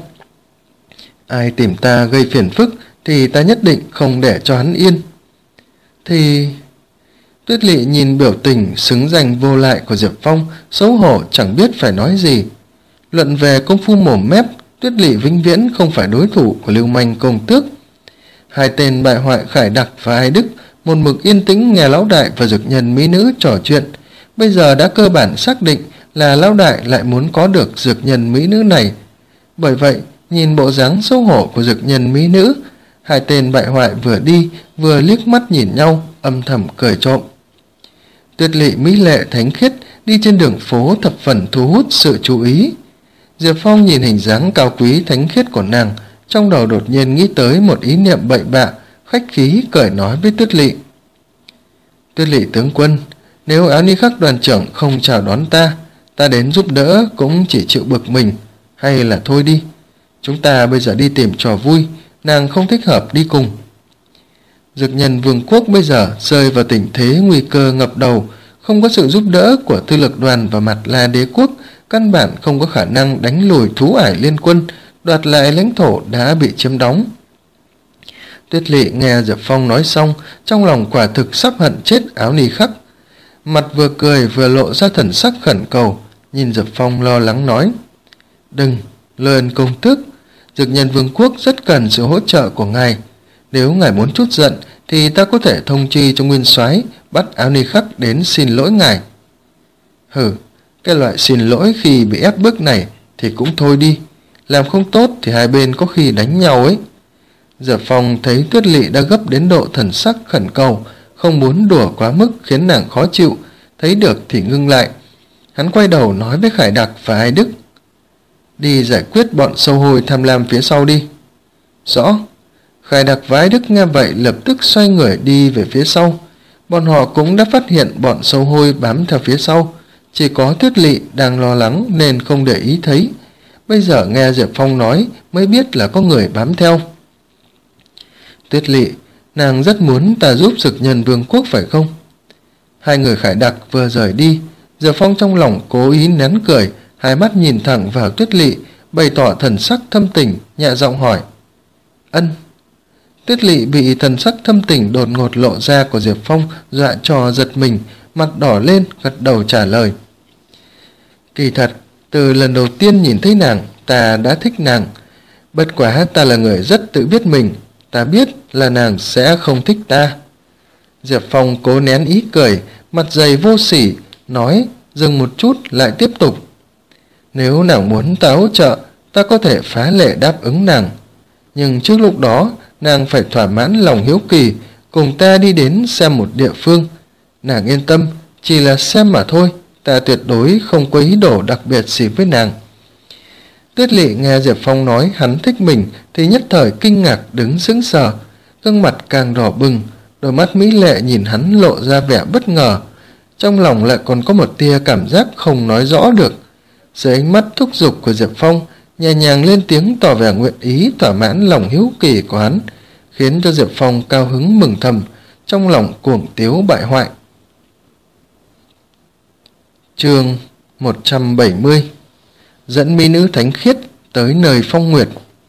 Ai tìm ta gây phiền phức thì ta nhất định không để cho hắn yên. Thì... Tuyết Lỵ nhìn biểu tình xứng danh vô lại của Diệp Phong, xấu hổ chẳng biết phải nói gì. Luận về công phu mồm mép, Tuyết Lỵ vĩnh viễn không phải đối thủ của lưu manh Công Tước. Hai tên bại hoại Khải Đặc và Ai Đức một mực yên tĩnh nghe lão đại và Dực Nhân mỹ nữ trò chuyện, bây giờ đã cơ bản xác định là lão đại lại muốn có được Dực Nhân mỹ nữ này. Bởi vậy, nhìn bộ dáng xấu hổ của Dực Nhân mỹ nữ, hai tên bại hoại vừa đi vừa liếc mắt nhìn nhau, âm thầm cười trộm. Tuyết Lỵ mỹ lệ thánh khiết đi trên đường phố thập phần thu hút sự chú ý. Diệp Phong nhìn hình dáng cao quý thánh khiết của nàng, trong đầu đột nhiên nghĩ tới một ý niệm bậy bạ, khách khí cười nói với Tuyết Lỵ. Tuyết Lỵ tướng quân, nếu Áo Ni Khắc đoàn trưởng không chào đón ta, ta đến giúp đỡ cũng chỉ chịu bực mình, hay là thôi đi. Chúng ta bây giờ đi tìm trò vui, nàng không thích hợp đi cùng. Dực Nhân Vương quốc bây giờ rơi vào tình thế nguy cơ ngập đầu, không có sự giúp đỡ của tư lực đoàn và Mạt La đế quốc, căn bản không có khả năng đánh lùi thú ải liên quân, đoạt lại lãnh thổ đã bị chiếm đóng. Tuyết Lỵ nghe Diệp Phong nói xong, trong lòng quả thực sắp hận chết Áo Ni Khắc. Mặt vừa cười vừa lộ ra thần sắc khẩn cầu, nhìn Diệp Phong lo lắng nói. Đừng, Lôi Ân Công Tước, Dực Nhân Vương quốc rất cần sự hỗ trợ của ngài. Nếu ngài muốn chút giận thì ta có thể thông chi cho Nguyên Soái bắt Áo Ni Khắc đến xin lỗi ngài. Hừ, cái loại xin lỗi khi bị ép bức này thì cũng thôi đi, làm không tốt thì hai bên có khi đánh nhau ấy. Diệp Phong thấy Tuyết Lỵ đã gấp đến độ thần sắc khẩn cầu, không muốn đùa quá mức khiến nàng khó chịu, thấy được thì ngưng lại. Hắn quay đầu nói với Khải Đặc và Ai Đức. Đi giải quyết bọn sâu hôi tham lam phía sau đi. Rõ. Khải Đặc và Ai Đức nghe vậy lập tức xoay người đi về phía sau. Bọn họ cũng đã phát hiện bọn sâu hôi bám theo phía sau, chỉ có Tuyết Lỵ đang lo lắng nên không để ý thấy. Bây giờ nghe Diệp Phong nói mới biết là có người bám theo. Tuyết Lỵ, nàng rất muốn ta giúp Dực Nhân Vương quốc phải không? Hai người Khải Đặc vừa rời đi, Diệp Phong trong lòng cố ý nén cười, hai mắt nhìn thẳng vào Tuyết Lỵ, bày tỏ thần sắc thâm tình, nhẹ giọng hỏi. Ân. Tuyết Lỵ bị thần sắc thâm tình đột ngột lộ ra của Diệp Phong dọa cho giật mình, mặt đỏ lên, gật đầu trả lời. Kỳ thật, từ lần đầu tiên nhìn thấy nàng, ta đã thích nàng. Bất quá ta là người rất tự biết mình, ta biết là nàng sẽ không thích ta. Diệp Phong cố nén ý cười, mặt dày vô sỉ, nói, dừng một chút lại tiếp tục. Nếu nàng muốn ta hỗ trợ, ta có thể phá lệ đáp ứng nàng. nhưng trước lúc đó nàng phải thỏa mãn lòng hiếu kỳ, cùng ta đi đến xem một địa phương. Nàng yên tâm, chỉ là xem mà thôi, ta tuyệt đối không có ý đồ đặc biệt gì với nàng. Tuyết Lị nghe Diệp Phong nói hắn thích mình thì nhất thời kinh ngạc đứng sững sờ, gương mặt càng đỏ bừng, đôi mắt mỹ lệ nhìn hắn lộ ra vẻ bất ngờ, trong lòng lại còn có một tia cảm giác không nói rõ được. Dưới ánh mắt thúc giục của Diệp Phong, nhẹ nhàng lên tiếng tỏ vẻ nguyện ý thỏa mãn lòng hiếu kỳ của hắn, khiến cho Diệp Phong cao hứng mừng thầm, trong lòng cuồng tiếu bại hoại. Chương một trăm bảy mươi. Dẫn mỹ nữ thánh khiết tới nơi Phong Nguyệt.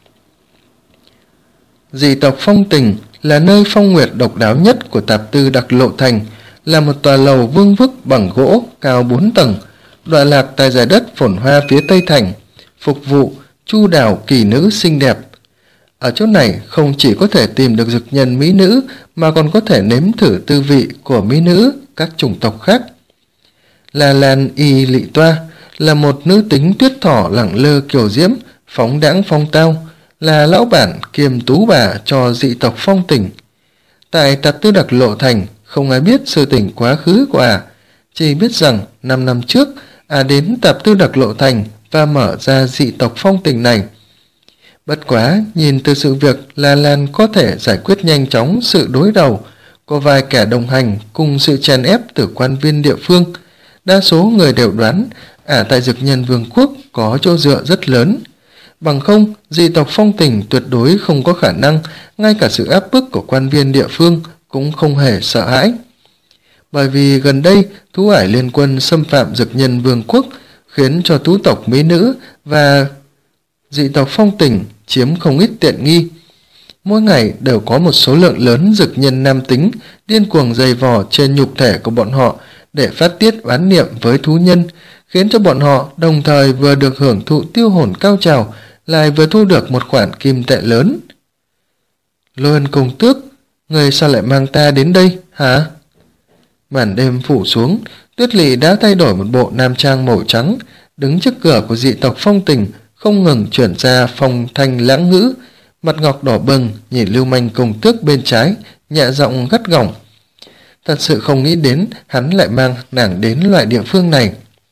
Dị tộc Phong Tình là nơi Phong Nguyệt độc đáo nhất của Tạp Tư Đặc Lộ Thành, là một tòa lầu vương vức bằng gỗ cao bốn tầng, tọa lạc tại dải đất phồn hoa phía tây thành, phục vụ chu đảo kỳ nữ xinh đẹp. Ở chỗ này không chỉ có thể tìm được dực nhân mỹ nữ, mà còn có thể nếm thử tư vị của mỹ nữ các chủng tộc khác. La Lan Y Lị Toa là một nữ tính tuyết thỏ lẳng lơ kiều diễm, phóng đãng phong tao, là lão bản kiêm tú bà cho dị tộc Phong Tình. Tại Tạp Tư Đặc Lộ Thành, không ai biết sự tình quá khứ của ả, chỉ biết rằng năm năm trước ả đến Tạp Tư Đặc Lộ Thành và mở ra dị tộc Phong Tình này. Bất quá, nhìn từ sự việc La Lan có thể giải quyết nhanh chóng sự đối đầu, có vài kẻ đồng hành cùng sự chèn ép từ quan viên địa phương, đa số người đều đoán ả tại Dực Nhân Vương quốc có chỗ dựa rất lớn. Bằng không, dị tộc Phong Tình tuyệt đối không có khả năng, ngay cả sự áp bức của quan viên địa phương cũng không hề sợ hãi. Bởi vì gần đây, thú ải liên quân xâm phạm Dực Nhân Vương quốc, khiến cho tú tộc mỹ nữ và dị tộc Phong Tình chiếm không ít tiện nghi. Mỗi ngày đều có một số lượng lớn dực nhân nam tính điên cuồng giày vò trên nhục thể của bọn họ để phát tiết oán niệm với thú nhân, khiến cho bọn họ đồng thời vừa được hưởng thụ tiêu hồn cao trào, lại vừa thu được một khoản kim tệ lớn. Lôi Ân Công Tước, người sao lại mang ta đến đây, hả? Màn đêm phủ xuống, Tuyết Lị đã thay đổi một bộ nam trang màu trắng, đứng trước cửa của dị tộc Phong Tình, không ngừng chuyển ra phong thanh lãng ngữ, mặt ngọc đỏ bừng nhìn lưu manh công tước bên trái, nhẹ giọng gắt gỏng. Thật sự không nghĩ đến hắn lại mang nàng đến loại địa phương này.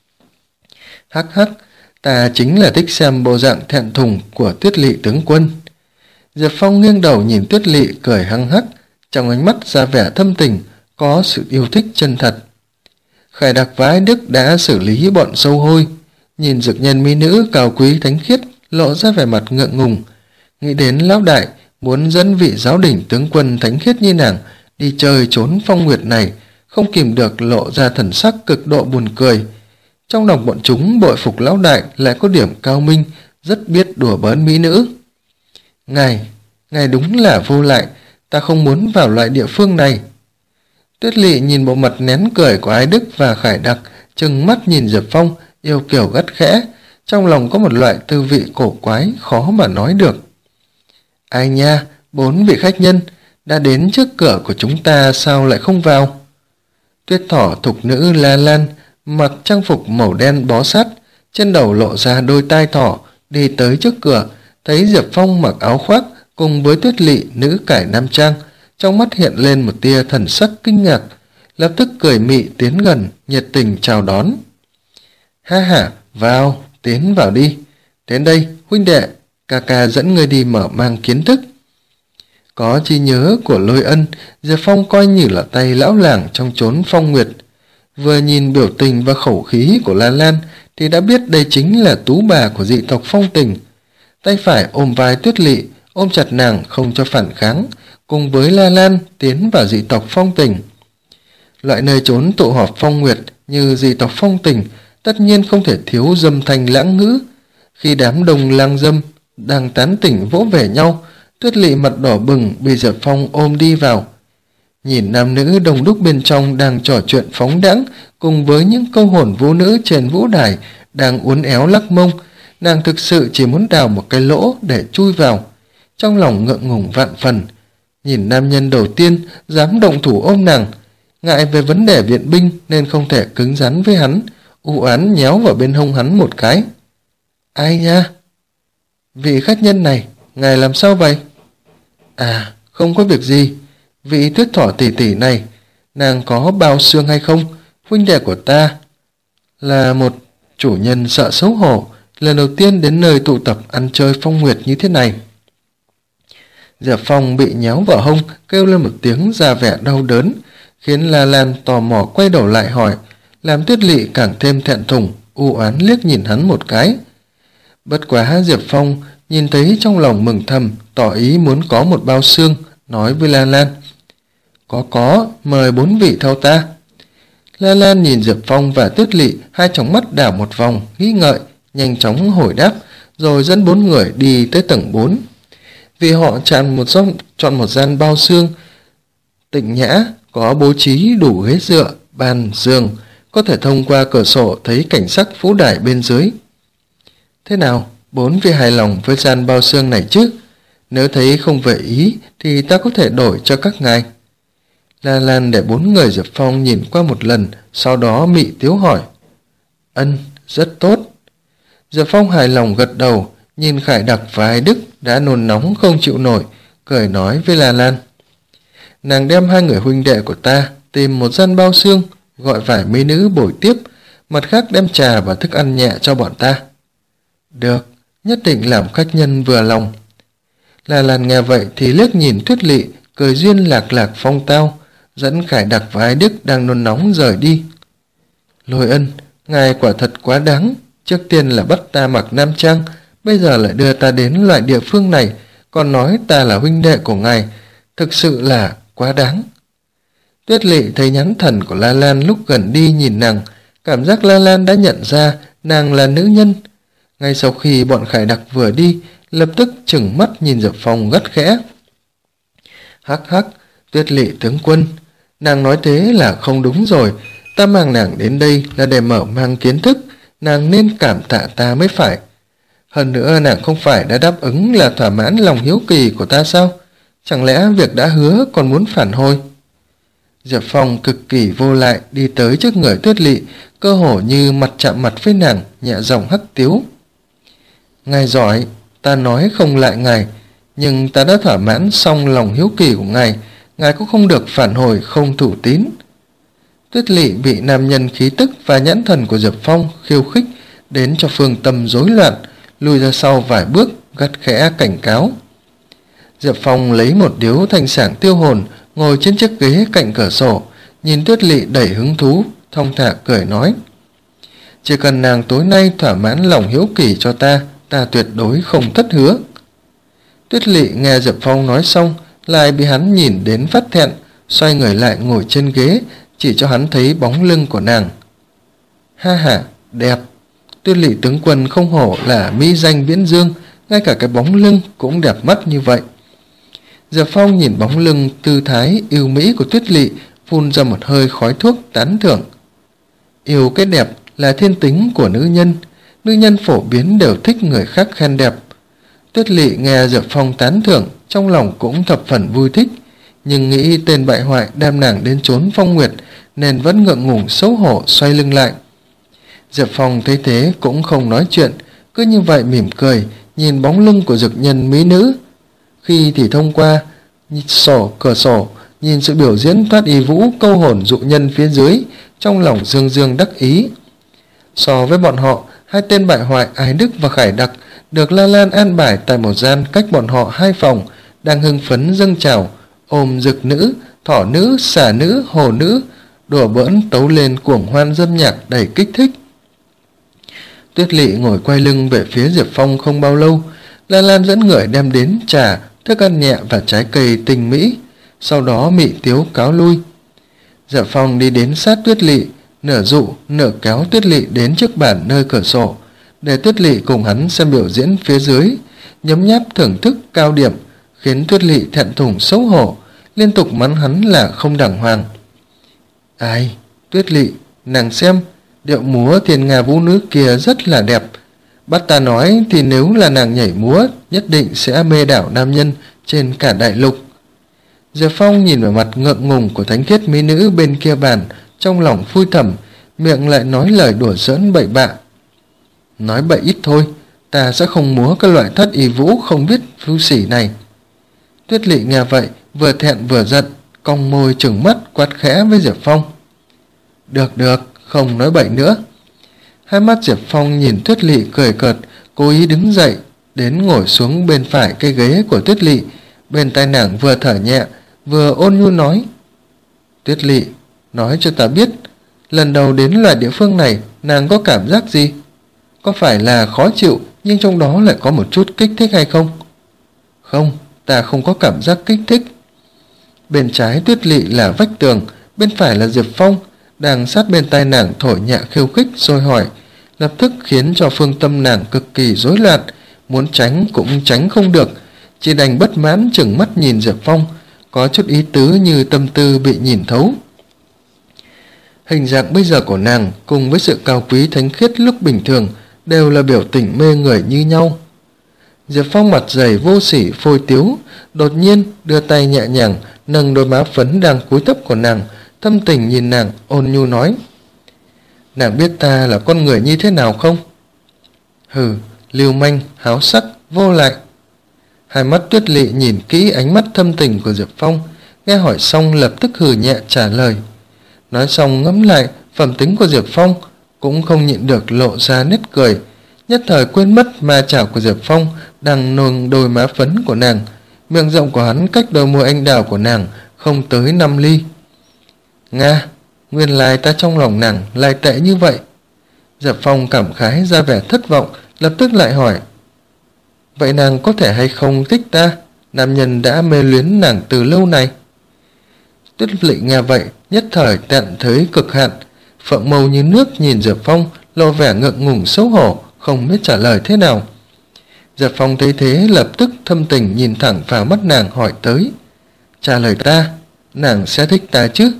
Hắc hắc, ta chính là thích xem bộ dạng thẹn thùng của Tuyết Lị tướng quân. Diệp Phong nghiêng đầu nhìn Tuyết Lị cười hăng hắc, trong ánh mắt ra vẻ thâm tình, có sự yêu thích chân thật. Khải Đặc và Ái Đức đã xử lý bọn sâu hôi, nhìn dực nhân mỹ nữ cao quý thánh khiết lộ ra vẻ mặt ngượng ngùng, nghĩ đến lão đại muốn dẫn vị giáo đỉnh tướng quân thánh khiết như nàng đi chơi trốn Phong Nguyệt này, không kìm được lộ ra thần sắc cực độ buồn cười. Trong lòng bọn chúng bội phục lão đại lại có điểm cao minh, rất biết đùa bỡn mỹ nữ. Ngài, ngài đúng là vô lại, ta không muốn vào loại địa phương này. Tuyết Lị nhìn bộ mặt nén cười của Ái Đức và Khải Đặc, trừng mắt nhìn Diệp Phong, yêu kiều gắt khẽ, trong lòng có một loại tư vị cổ quái khó mà nói được. Ai nha, bốn vị khách nhân đã đến trước cửa của chúng ta, sao lại không vào? Tuyết thỏ thục nữ La Lan mặc trang phục màu đen bó sát, trên đầu lộ ra đôi tai thỏ, đi tới trước cửa, thấy Diệp Phong mặc áo khoác cùng với Tuyết Lị nữ cải nam trang, trong mắt hiện lên một tia thần sắc kinh ngạc, lập tức cười mị tiến gần, nhiệt tình chào đón. Ha ha, vào, tiến vào đi. Đến đây, huynh đệ, ca ca dẫn người đi mở mang kiến thức. Có trí nhớ của Lôi Ân, Diệp Phong coi như là tay lão làng trong chốn Phong Nguyệt. Vừa nhìn biểu tình và khẩu khí của La Lan thì đã biết đây chính là tú bà của dị tộc Phong Tình. Tay phải ôm vai Tuyết Lị, ôm chặt nàng không cho phản kháng, cùng với La Lan tiến vào dị tộc Phong Tình. Loại nơi trốn tụ họp Phong Nguyệt như dị tộc Phong Tình tất nhiên không thể thiếu dâm thanh lãng ngữ. Khi đám đông lang dâm đang tán tỉnh vỗ về nhau, Tuyết Lị mặt đỏ bừng bị Diệp Phong ôm đi vào. Nhìn nam nữ đông đúc bên trong đang trò chuyện phóng đãng cùng với những câu hồn vũ nữ trên vũ đài đang uốn éo lắc mông, nàng thực sự chỉ muốn đào một cái lỗ để chui vào, trong lòng ngượng ngùng vạn phần. Nhìn nam nhân đầu tiên dám động thủ ôm nàng, ngại về vấn đề viện binh nên không thể cứng rắn với hắn, u oán nhéo vào bên hông hắn một cái. Ai nha? Vị khách nhân này, ngài làm sao vậy? À, không có việc gì. Vị Tuyết Thỏ tỷ tỷ này, nàng có bao xương hay không? Huynh đệ của ta là một chủ nhân sợ xấu hổ, lần đầu tiên đến nơi tụ tập ăn chơi phong nguyệt như thế này. Diệp Phong bị nhéo vào hông, kêu lên một tiếng ra vẻ đau đớn, khiến La Lan tò mò quay đầu lại hỏi, làm Tuyết Lỵ càng thêm thẹn thùng, u oán liếc nhìn hắn một cái. Bất quá Diệp Phong nhìn thấy trong lòng mừng thầm, tỏ ý muốn có một bao xương, nói với La Lan, có có, mời bốn vị theo ta. La Lan nhìn Diệp Phong và Tuyết Lỵ, hai tròng mắt đảo một vòng, nghĩ ngợi, nhanh chóng hồi đáp, rồi dẫn bốn người đi tới tầng bốn. Vì họ chọn một, chọn một gian bao xương tịnh nhã, có bố trí đủ ghế dựa, bàn, giường, có thể thông qua cửa sổ thấy cảnh sắc phú đài bên dưới. Thế nào, bốn vị hài lòng với gian bao xương này chứ? Nếu thấy không về ý thì ta có thể đổi cho các ngài. La Lan để bốn người Diệp Phong nhìn qua một lần, sau đó mị tiếu hỏi. Ân, rất tốt. Diệp Phong hài lòng gật đầu, nhìn Khải Đặc và Ai Đức đã nôn nóng không chịu nổi, cười nói với La Lan. Nàng đem hai người huynh đệ của ta tìm một gian bao xương, gọi vài mỹ nữ bồi tiếp, mặt khác đem trà và thức ăn nhẹ cho bọn ta. Được, nhất định làm khách nhân vừa lòng. La Lan nghe vậy thì liếc nhìn Tuyết Lỵ, cười duyên lạc lạc phong tao, dẫn Khải Đặc và Ai Đức đang nôn nóng rời đi. Lôi Ân, ngài quả thật quá đáng, trước tiên là bắt ta mặc nam trang, bây giờ lại đưa ta đến loại địa phương này, còn nói ta là huynh đệ của ngài, thực sự là quá đáng. Tuyết Lỵ thấy nhãn thần của La Lan lúc gần đi nhìn nàng, cảm giác La Lan đã nhận ra nàng là nữ nhân. Ngay sau khi bọn Khải Đặc vừa đi, lập tức trừng mắt nhìn Diệp Phong gắt khẽ. Hắc hắc, Tuyết Lỵ tướng quân, nàng nói thế là không đúng rồi, ta mang nàng đến đây là để mở mang kiến thức, nàng nên cảm tạ ta mới phải. Hơn nữa nàng không phải đã đáp ứng là thỏa mãn lòng hiếu kỳ của ta sao? Chẳng lẽ việc đã hứa còn muốn phản hồi? Diệp Phong cực kỳ vô lại đi tới trước người Tuyết Lỵ, cơ hồ như mặt chạm mặt với nàng, nhẹ giọng hắc tiếu. Ngài giỏi, ta nói không lại ngài, nhưng ta đã thỏa mãn xong lòng hiếu kỳ của ngài, ngài cũng không được phản hồi không thủ tín. Tuyết Lỵ bị nam nhân khí tức và nhãn thần của Diệp Phong khiêu khích đến cho phương tâm rối loạn, lùi ra sau vài bước, gắt khẽ cảnh cáo. Diệp Phong lấy một điếu thanh sảng tiêu hồn, ngồi trên chiếc ghế cạnh cửa sổ, nhìn Tuyết Lỵ đầy hứng thú, thong thả cười nói. Chỉ cần nàng tối nay thỏa mãn lòng hiếu kỳ cho ta, ta tuyệt đối không thất hứa. Tuyết Lỵ nghe Diệp Phong nói xong, lại bị hắn nhìn đến phát thẹn, xoay người lại ngồi trên ghế, chỉ cho hắn thấy bóng lưng của nàng. Ha ha, đẹp. Tuyết Lỵ tướng quân không hổ là mỹ danh viễn dương, ngay cả cái bóng lưng cũng đẹp mắt như vậy. Diệp Phong nhìn bóng lưng tư thái yêu mỹ của Tuyết Lỵ, phun ra một hơi khói thuốc tán thưởng. Yêu cái đẹp là thiên tính của nữ nhân, nữ nhân phổ biến đều thích người khác khen đẹp. Tuyết Lỵ nghe Diệp Phong tán thưởng, trong lòng cũng thập phần vui thích, nhưng nghĩ tên bại hoại đem nàng đến trốn phong nguyệt, nên vẫn ngượng ngùng xấu hổ xoay lưng lại. Diệp Phong thấy thế cũng không nói chuyện, cứ như vậy mỉm cười, nhìn bóng lưng của dực nhân mỹ nữ. Khi thì thông qua sổ cửa sổ, nhìn sự biểu diễn thoát y vũ câu hồn dụ nhân phía dưới, trong lòng dương dương đắc ý. So với bọn họ, hai tên bại hoại Ái Đức và Khải Đặc được La Lan an bài tại một gian cách bọn họ hai phòng, đang hưng phấn dâng trào, ôm dực nữ, thỏ nữ, xà nữ, hồ nữ, đùa bỡn tấu lên cuồng hoan dâm nhạc đầy kích thích. Tuyết Lỵ ngồi quay lưng về phía Diệp Phong không bao lâu, La Lan dẫn người đem đến trà, thức ăn nhẹ và trái cây tinh mỹ, sau đó mị tiếu cáo lui. Diệp Phong đi đến sát Tuyết Lỵ, nửa dụ nửa kéo Tuyết Lỵ đến trước bàn nơi cửa sổ, để Tuyết Lỵ cùng hắn xem biểu diễn phía dưới, nhấm nháp thưởng thức cao điểm, khiến Tuyết Lỵ thẹn thùng xấu hổ, liên tục mắng hắn là không đàng hoàng. Ai, Tuyết Lỵ, nàng xem, điệu múa thiên nga vũ nữ kia rất là đẹp. Bắt ta nói thì nếu là nàng nhảy múa, nhất định sẽ mê đảo nam nhân trên cả đại lục. Diệp Phong nhìn vào mặt ngượng ngùng của thánh khiết mỹ nữ bên kia bàn, trong lòng phui thầm, miệng lại nói lời đùa giỡn bậy bạ. Nói bậy ít thôi, ta sẽ không múa cái loại thất y vũ không biết vô sỉ này. Tuyết Lỵ nghe vậy, vừa thẹn vừa giận, cong môi trừng mắt quát khẽ với Diệp Phong. Được được, không nói bậy nữa. Hai mắt Diệp Phong nhìn Tuyết Lỵ cười cợt, cố ý đứng dậy, đến ngồi xuống bên phải cây ghế của Tuyết Lỵ, bên tai nàng vừa thở nhẹ, vừa ôn nhu nói. Tuyết Lỵ, nói cho ta biết, lần đầu đến loại địa phương này, nàng có cảm giác gì? Có phải là khó chịu, nhưng trong đó lại có một chút kích thích hay không? Không, ta không có cảm giác kích thích. Bên trái Tuyết Lỵ là vách tường, bên phải là Diệp Phong, đang sát bên tai nàng thổi nhẹ khiêu khích rồi hỏi, lập tức khiến cho phương tâm nàng cực kỳ rối loạn, muốn tránh cũng tránh không được, chỉ đành bất mãn chừng mắt nhìn Diệp Phong, có chút ý tứ như tâm tư bị nhìn thấu. Hình dạng bây giờ của nàng cùng với sự cao quý thánh khiết lúc bình thường đều là biểu tình mê người như nhau. Diệp Phong mặt dày vô sỉ phôi tiếu, đột nhiên đưa tay nhẹ nhàng nâng đôi má phấn đang cúi thấp của nàng, thâm tình nhìn nàng, ôn nhu nói. Nàng biết ta là con người như thế nào không? Hừ, lưu manh, háo sắc, vô lại. Hai mắt Tuyết Lỵ nhìn kỹ ánh mắt thâm tình của Diệp Phong, nghe hỏi xong lập tức hừ nhẹ trả lời. Nói xong ngẫm lại phẩm tính của Diệp Phong, cũng không nhịn được lộ ra nét cười, nhất thời quên mất ma chảo của Diệp Phong đang nâng đôi má phấn của nàng, miệng rộng của hắn cách đôi môi anh đào của nàng không tới năm ly. Nga, nguyên lai ta trong lòng nàng lại tệ như vậy. Diệp Phong cảm khái ra vẻ thất vọng, lập tức lại hỏi. Vậy nàng có thể hay không thích ta? Nam nhân đã mê luyến nàng từ lâu này. Tuyết Lỵ nghe vậy, nhất thời tẹn thấy cực hạn, phượng mâu như nước nhìn Diệp Phong, lộ vẻ ngượng ngùng xấu hổ, không biết trả lời thế nào. Diệp Phong thấy thế lập tức thâm tình nhìn thẳng vào mắt nàng hỏi tới. Trả lời ta, nàng sẽ thích ta chứ?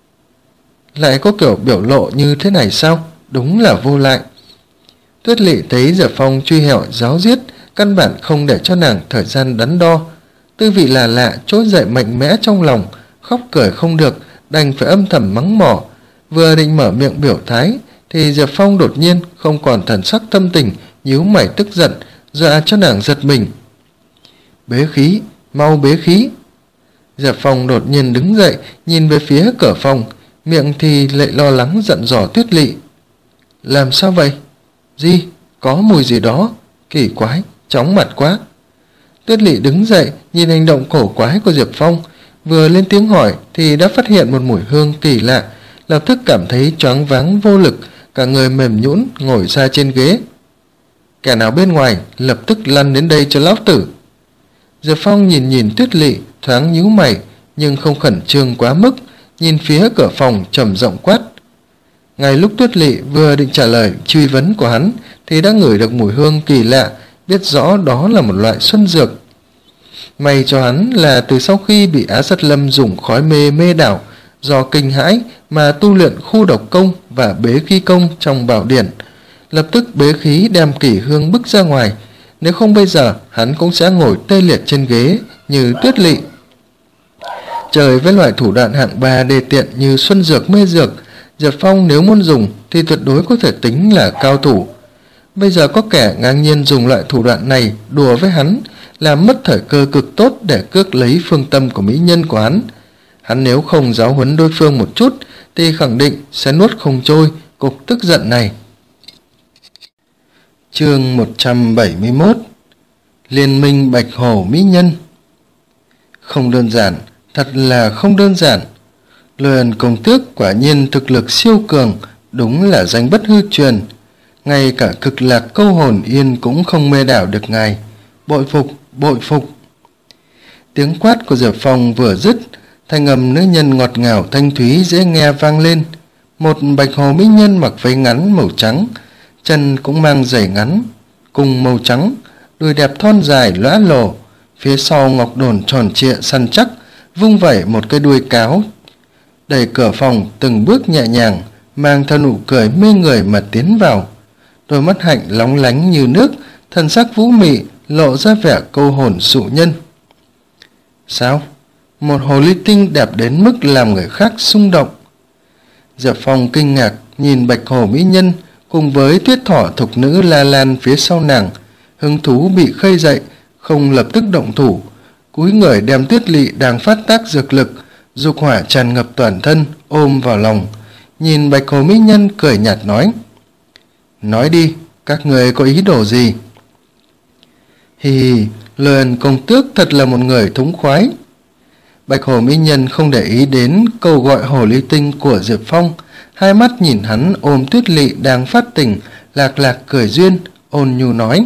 Lại có kiểu biểu lộ như thế này sao? Đúng là vô lại. Tuyết Lỵ thấy Diệp Phong truy hẹo giáo giết, căn bản không để cho nàng thời gian đắn đo. Tư vị là lạ trỗi dậy mạnh mẽ trong lòng, khóc cười không được, đành phải âm thầm mắng mỏ. Vừa định mở miệng biểu thái, thì Diệp Phong đột nhiên không còn thần sắc thâm tình, nhíu mày tức giận, dọa cho nàng giật mình. Bế khí, mau bế khí. Diệp Phong đột nhiên đứng dậy, nhìn về phía cửa phòng, miệng thì lại lo lắng giận dò Tuyết Lỵ. Làm sao vậy? Gì? Có mùi gì đó? Kỳ quái, chóng mặt quá. Tuyết Lỵ đứng dậy, nhìn hành động cổ quái của Diệp Phong, vừa lên tiếng hỏi thì đã phát hiện một mùi hương kỳ lạ, lập tức cảm thấy choáng váng vô lực, cả người mềm nhũn ngồi ra trên ghế. Kẻ nào bên ngoài lập tức lăn đến đây cho lão tử. Diệp Phong nhìn nhìn Tuyết Lỵ, thoáng nhíu mày nhưng không khẩn trương quá mức, nhìn phía cửa phòng trầm giọng quát. Ngay lúc Tuyết Lỵ vừa định trả lời truy vấn của hắn thì đã ngửi được mùi hương kỳ lạ, biết rõ đó là một loại xuân dược. May cho hắn là từ sau khi bị Á Sắt Lâm dùng khói mê mê đảo, do kinh hãi mà tu luyện khu độc công và bế khí công trong bảo điển, lập tức bế khí đem kỳ hương bức ra ngoài, nếu không bây giờ hắn cũng sẽ ngồi tê liệt trên ghế như Tuyết Lỵ. Trời với loại thủ đoạn hạng ba đề tiện như xuân dược mê dược, Diệp Phong nếu muốn dùng thì tuyệt đối có thể tính là cao thủ. Bây giờ có kẻ ngang nhiên dùng loại thủ đoạn này đùa với hắn, làm mất thời cơ cực tốt để cướp lấy phương tâm của mỹ nhân của hắn. Hắn nếu không giáo huấn đối phương một chút thì khẳng định sẽ nuốt không trôi cục tức giận này. Chương một trăm bảy mươi mốt. Liên minh Bạch Hổ mỹ nhân. Không đơn giản, thật là không đơn giản. Lôi Ân công tước quả nhiên thực lực siêu cường, đúng là danh bất hư truyền. Ngay cả cực lạc câu hồn yên cũng không mê đảo được ngài. Bội phục, bội phục. Tiếng quát của Diệp Phong vừa dứt, thanh âm nữ nhân ngọt ngào thanh thúy dễ nghe vang lên. Một bạch hồ mỹ nhân mặc váy ngắn màu trắng, chân cũng mang giày ngắn cùng màu trắng, đùi đẹp thon dài lóa lổ, phía sau ngọc đồn tròn trịa săn chắc, vung vẩy một cái đuôi cáo, đẩy cửa phòng từng bước nhẹ nhàng, mang theo nụ cười mê người mà tiến vào. Đôi mắt hạnh lóng lánh như nước, thần sắc vũ mị lộ ra vẻ câu hồn sụ nhân. Sao? Một hồ ly tinh đẹp đến mức làm người khác xung động. Diệp Phong kinh ngạc nhìn bạch hồ mỹ nhân cùng với tuyết thỏ thục nữ La Lan phía sau nàng, hứng thú bị khơi dậy, không lập tức động thủ, cúi người đem Tuyết Lỵ đang phát tác dược lực, dục hỏa tràn ngập toàn thân ôm vào lòng, nhìn Bạch Hồ mỹ nhân cười nhạt nói: nói đi, các người có ý đồ gì? Hì hì, Lôi Ân công tước thật là một người thống khoái. Bạch Hồ mỹ nhân không để ý đến câu gọi hồ ly tinh của Diệp Phong, hai mắt nhìn hắn ôm Tuyết Lỵ đang phát tỉnh, lạc lạc cười duyên, ôn nhu nói: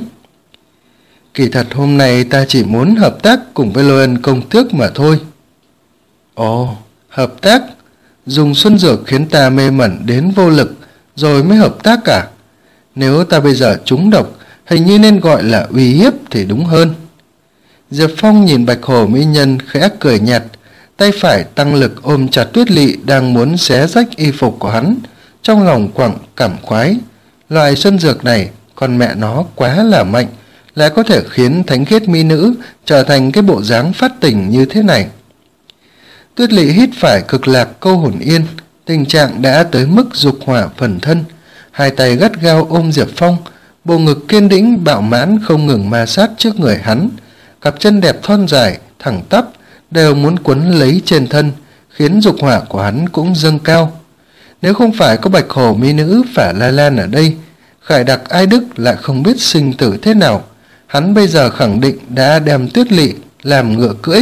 kỳ thật hôm nay ta chỉ muốn hợp tác cùng với Lôi Ân công tước mà thôi. Ồ, hợp tác? Dùng xuân dược khiến ta mê mẩn đến vô lực rồi mới hợp tác cả? Nếu ta bây giờ trúng độc, hình như nên gọi là uy hiếp thì đúng hơn. Diệp Phong nhìn Bạch Hồ mỹ nhân khẽ cười nhạt, tay phải tăng lực ôm chặt Tuyết Lỵ đang muốn xé rách y phục của hắn, trong lòng quẳng cảm khoái. Loại xuân dược này con mẹ nó quá là mạnh, lại có thể khiến thánh khiết mỹ nữ trở thành cái bộ dáng phát tỉnh như thế này. Tuyết Lỵ hít phải cực lạc câu hồn yên, tình trạng đã tới mức dục hỏa phần thân, hai tay gắt gao ôm Diệp Phong, bộ ngực kiên định bạo mãn không ngừng ma sát trước người hắn, cặp chân đẹp thon dài thẳng tắp đều muốn quấn lấy trên thân, khiến dục hỏa của hắn cũng dâng cao. Nếu không phải có Bạch Hồ mỹ nữ Phả La Lan ở đây, Khải Đặc Ai Đức lại không biết sinh tử thế nào, hắn bây giờ khẳng định đã đem Tuyết Lỵ làm ngựa cưỡi.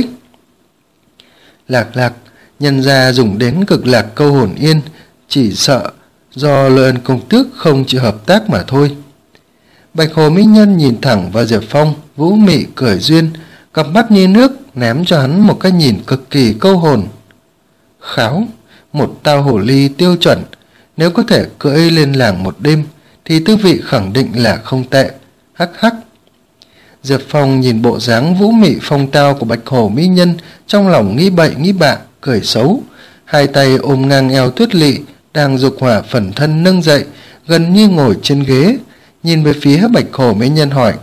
Lạc lạc, nhân ra dùng đến cực lạc câu hồn yên, chỉ sợ do Lôi Ân công tước không chịu hợp tác mà thôi. Bạch Hồ mỹ nhân nhìn thẳng vào Diệp Phong, vũ mị cười duyên, cặp mắt như nước ném cho hắn một cái nhìn cực kỳ câu hồn. Kháo, một tao hổ ly tiêu chuẩn, nếu có thể cưỡi lên làng một đêm thì tư vị khẳng định là không tệ. Hắc hắc. Diệp Phong nhìn bộ dáng vũ mị phong tao của Bạch Hồ mỹ nhân, trong lòng nghĩ bậy nghĩ bạ, cười xấu, hai tay ôm ngang eo Tuyết Lỵ đang dục hỏa phần thân nâng dậy, gần như ngồi trên ghế, nhìn về phía Bạch Hồ mỹ nhân hỏi: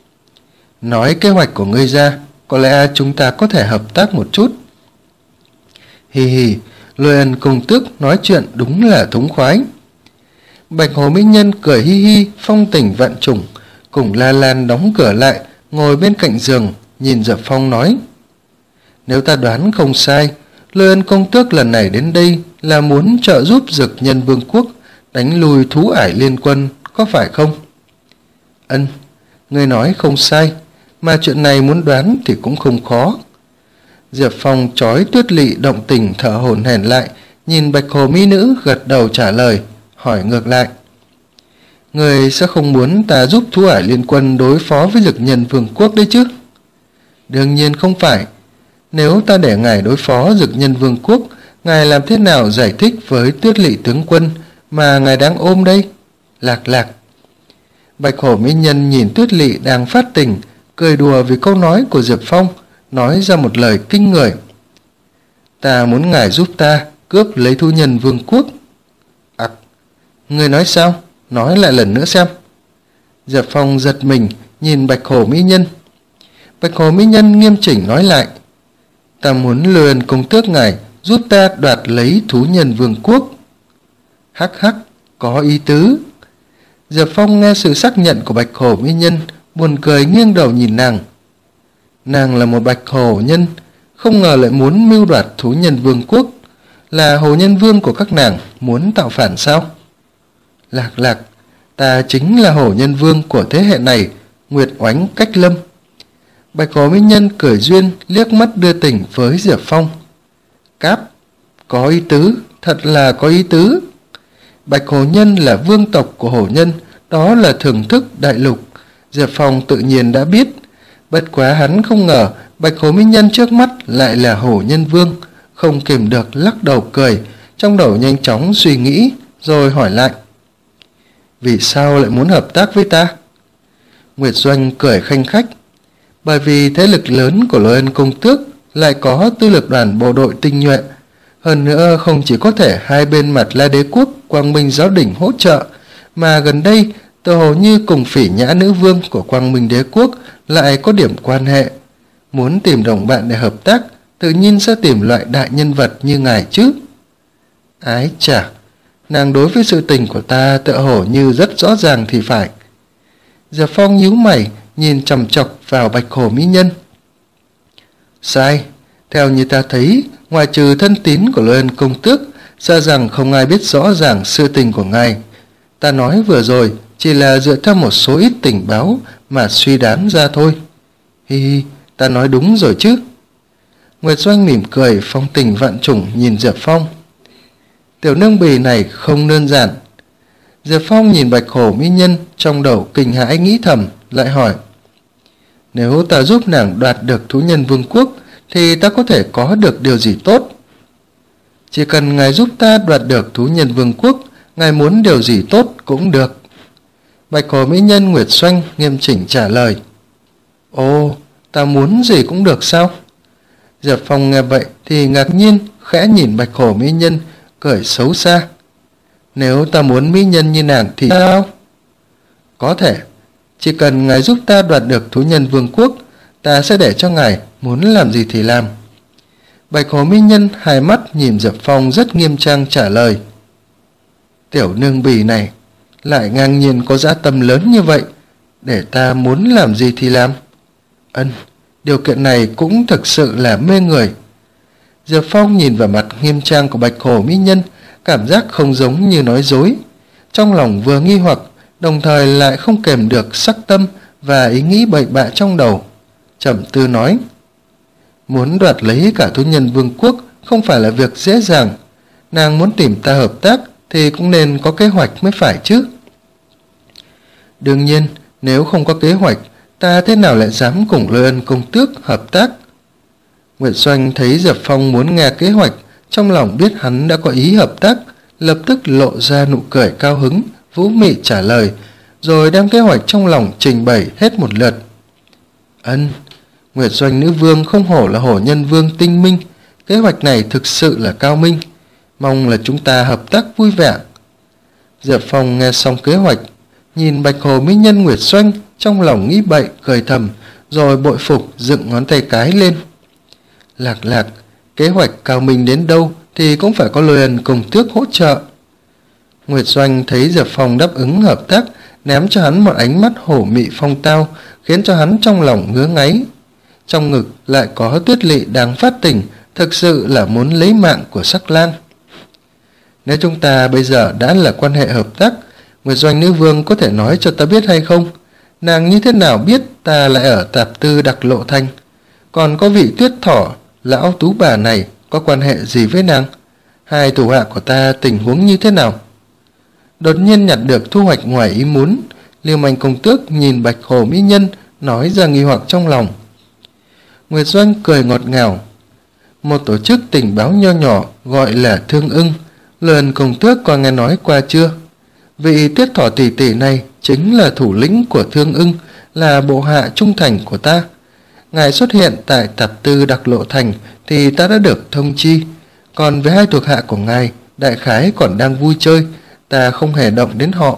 nói kế hoạch của ngươi ra, có lẽ chúng ta có thể hợp tác một chút. Hì hì, Lôi Ân công tước nói chuyện đúng là thống khoái. Bạch Hồ mỹ nhân cười hi hi, phong tình vạn trùng, cùng La Lan đóng cửa lại, ngồi bên cạnh giường, nhìn Diệp Phong nói: nếu ta đoán không sai, Lôi Ân công tước lần này đến đây là muốn trợ giúp Dực Nhân Vương quốc đánh lùi thú ải liên quân, có phải không? Ân, ngươi nói không sai, mà chuyện này muốn đoán thì cũng không khó. Diệp Phong trói Tuyết Lỵ động tình thở hổn hển lại, nhìn Bạch Hồ mỹ nữ gật đầu trả lời, hỏi ngược lại: người sẽ không muốn ta giúp thú ải liên quân đối phó với Dực Nhân Vương quốc đấy chứ? Đương nhiên không phải. Nếu ta để ngài đối phó Dực Nhân Vương quốc, ngài làm thế nào giải thích với Tuyết Lỵ tướng quân mà ngài đang ôm đây? Lạc lạc. Bạch Hổ mỹ nhân nhìn Tuyết Lỵ đang phát tình, cười đùa vì câu nói của Diệp Phong, nói ra một lời kinh người: ta muốn ngài giúp ta cướp lấy thú nhân vương quốc. Ặc, à, người nói sao? Nói lại lần nữa xem. Diệp Phong giật mình nhìn Bạch Hổ mỹ nhân. Bạch Hổ mỹ nhân nghiêm chỉnh nói lại: ta muốn Lôi Ân công tước ngài giúp ta đoạt lấy thú nhân vương quốc. Hắc hắc, có ý tứ. Diệp Phong nghe sự xác nhận của Bạch Hổ mỹ nhân, buồn cười nghiêng đầu nhìn nàng. Nàng là một Bạch Hổ nhân, không ngờ lại muốn mưu đoạt thú nhân vương quốc. Là Hồ Nhân Vương của các nàng muốn tạo phản sao? Lạc lạc, ta chính là Hồ Nhân Vương của thế hệ này, Nguyệt Oánh Cách Lâm. Bạch Hổ mỹ nhân cười duyên, liếc mắt đưa tình với Diệp Phong. Cáp, có ý tứ, thật là có ý tứ. Bạch Hổ nhân là vương tộc của hổ nhân, đó là thưởng thức đại lục. Diệp Phong tự nhiên đã biết, bất quá hắn không ngờ Bạch Hổ mỹ nhân trước mắt lại là Hổ Nhân Vương, không kìm được lắc đầu cười, trong đầu nhanh chóng suy nghĩ, rồi hỏi lại: vì sao lại muốn hợp tác với ta? Nguyệt Doanh cười khanh khách: bởi vì thế lực lớn của Lôi Ân công tước lại có tư lực đoàn bộ đội tinh nhuệ, hơn nữa không chỉ có thể hai bên mặt La Đế quốc, Quang Minh giáo đỉnh hỗ trợ, mà gần đây tự hồ như cùng Phỉ Nhã nữ vương của Quang Minh đế quốc lại có điểm quan hệ. Muốn tìm đồng bạn để hợp tác, tự nhiên sẽ tìm loại đại nhân vật như ngài chứ. Ái chà, nàng đối với sự tình của ta tự hồ như rất rõ ràng thì phải. Diệp Phong nhíu mày, nhìn chằm chọc vào Bạch Hổ mỹ nhân. Sai, theo như ta thấy, ngoài trừ thân tín của Lôi Ân công tước, sợ rằng không ai biết rõ ràng sự tình của ngài. Ta nói vừa rồi chỉ là dựa theo một số ít tình báo mà suy đoán ra thôi. Hi hi, ta nói đúng rồi chứ. Nguyệt Doanh mỉm cười, phong tình vạn trùng nhìn Diệp Phong. Tiểu nương bì này không đơn giản. Diệp Phong nhìn Bạch Hổ mỹ nhân, trong đầu kinh hãi nghĩ thầm, lại hỏi: nếu ta giúp nàng đoạt được thú nhân vương quốc thì ta có thể có được điều gì tốt? Chỉ cần ngài giúp ta đoạt được thú nhân vương quốc, ngài muốn điều gì tốt cũng được. Bạch Hổ mỹ nhân Nguyệt Doanh nghiêm chỉnh trả lời. Ồ, ta muốn gì cũng được sao? Diệp Phong nghe vậy thì ngạc nhiên, khẽ nhìn Bạch Hổ mỹ nhân, cười xấu xa. Nếu ta muốn mỹ nhân như nàng thì sao? Có thể, chỉ cần ngài giúp ta đoạt được thú nhân vương quốc, ta sẽ để cho ngài muốn làm gì thì làm. Bạch Hổ mỹ nhân hai mắt nhìn Diệp Phong rất nghiêm trang trả lời. Tiểu nương bì này lại ngang nhiên có dã tâm lớn như vậy, để ta muốn làm gì thì làm. Ân, điều kiện này cũng thực sự là mê người. Diệp Phong nhìn vào mặt nghiêm trang của Bạch Hổ mỹ nhân, cảm giác không giống như nói dối. Trong lòng vừa nghi hoặc, đồng thời lại không kềm được sắc tâm và ý nghĩ bậy bạ trong đầu. Trầm tư nói: muốn đoạt lấy cả thú nhân vương quốc không phải là việc dễ dàng. Nàng muốn tìm ta hợp tác thì cũng nên có kế hoạch mới phải chứ. Đương nhiên, nếu không có kế hoạch, ta thế nào lại dám cùng Lôi Ân công tước hợp tác? Nguyệt Doanh thấy Diệp Phong muốn nghe kế hoạch, trong lòng biết hắn đã có ý hợp tác, lập tức lộ ra nụ cười cao hứng, vũ mị trả lời, rồi đem kế hoạch trong lòng trình bày hết một lượt. Ân, Nguyệt Doanh nữ vương không hổ là hổ nhân vương tinh minh, kế hoạch này thực sự là cao minh, mong là chúng ta hợp tác vui vẻ. Diệp Phong nghe xong kế hoạch, nhìn Bạch Hổ mỹ nhân Nguyệt Doanh, trong lòng nghĩ bậy, cười thầm, rồi bội phục dựng ngón tay cái lên. Lạc lạc, kế hoạch cao minh đến đâu thì cũng phải có Lôi Ân công tước hỗ trợ. Nguyệt Doanh thấy Diệp Phong đáp ứng hợp tác, ném cho hắn một ánh mắt hổ mị phong tao, khiến cho hắn trong lòng ngứa ngáy. Trong ngực lại có Tuyết Lị đang phát tỉnh, thực sự là muốn lấy mạng của Sắc Lang. Nếu chúng ta bây giờ đã là quan hệ hợp tác, Nguyệt Doanh nữ vương có thể nói cho ta biết hay không? Nàng như thế nào biết ta lại ở Tạp Tư Đặc Lộ Thành? Còn có vị Tuyết Thỏ, lão tú bà này có quan hệ gì với nàng? Hai thủ hạ của ta tình huống như thế nào? Đột nhiên nhặt được thu hoạch ngoài ý muốn, Liêu Manh công tước nhìn Bạch Hổ mỹ nhân, nói ra nghi hoặc trong lòng. Nguyệt Doanh cười ngọt ngào. Một tổ chức tình báo nho nhỏ gọi là Thương Ưng, Lôi Ân công tước còn nghe nói qua chưa? Vị Tuyết Thỏ tỷ tỷ này chính là thủ lĩnh của Thương Ưng, là bộ hạ trung thành của ta. Ngài xuất hiện tại Tạp Tư Đặc Lộ Thành thì ta đã được thông chi, còn với hai thuộc hạ của ngài, đại khái còn đang vui chơi, ta không hề động đến họ.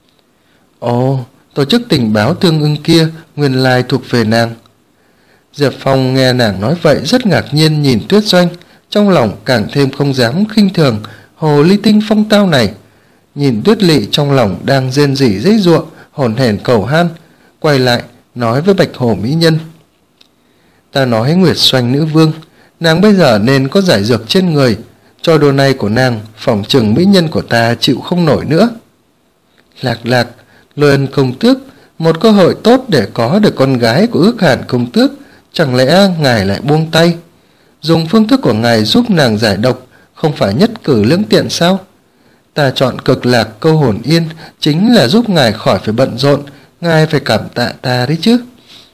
Ồ, tổ chức tình báo Thương Ưng kia nguyên lai thuộc về nàng. Diệp Phong nghe nàng nói vậy rất ngạc nhiên nhìn Tuyết Doanh, trong lòng càng thêm không dám khinh thường hồ ly tinh phong tao này. Nhìn Tuyết Lị trong lòng đang rên rỉ dãy giụa, hổn hển cầu han, quay lại nói với Bạch Hổ mỹ nhân. Ta nói Nguyệt Doanh nữ vương, nàng bây giờ nên có giải dược trên người, cho đồ này của nàng phỏng chừng mỹ nhân của ta chịu không nổi nữa. Lạc lạc, Lôi Ân công tước, một cơ hội tốt để có được con gái của Ước Hàn công tước, chẳng lẽ ngài lại buông tay? Dùng phương thức của ngài giúp nàng giải độc, không phải nhất cử lưỡng tiện sao? Ta chọn Cực Lạc Câu Hồn Yên chính là giúp ngài khỏi phải bận rộn, ngài phải cảm tạ ta đấy chứ.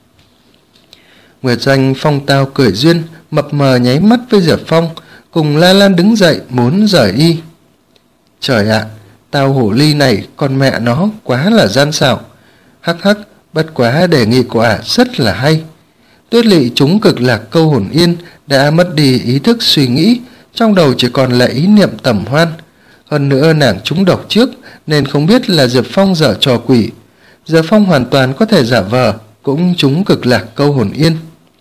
Nguyệt Doanh phong tao cười duyên, mập mờ nháy mắt với Diệp Phong, cùng La Lan đứng dậy muốn rời đi. Trời ạ, tao hổ ly này con mẹ nó quá là gian xảo. Hắc hắc, bất quá đề nghị của ả rất là hay. Tuyết Lị trúng Cực Lạc Câu Hồn Yên đã mất đi ý thức suy nghĩ, trong đầu chỉ còn lại ý niệm tầm hoan. Hơn nữa nàng trúng độc trước nên không biết là Diệp Phong giở trò quỷ. Diệp Phong hoàn toàn có thể giả vờ cũng trúng Cực Lạc Câu Hồn Yên.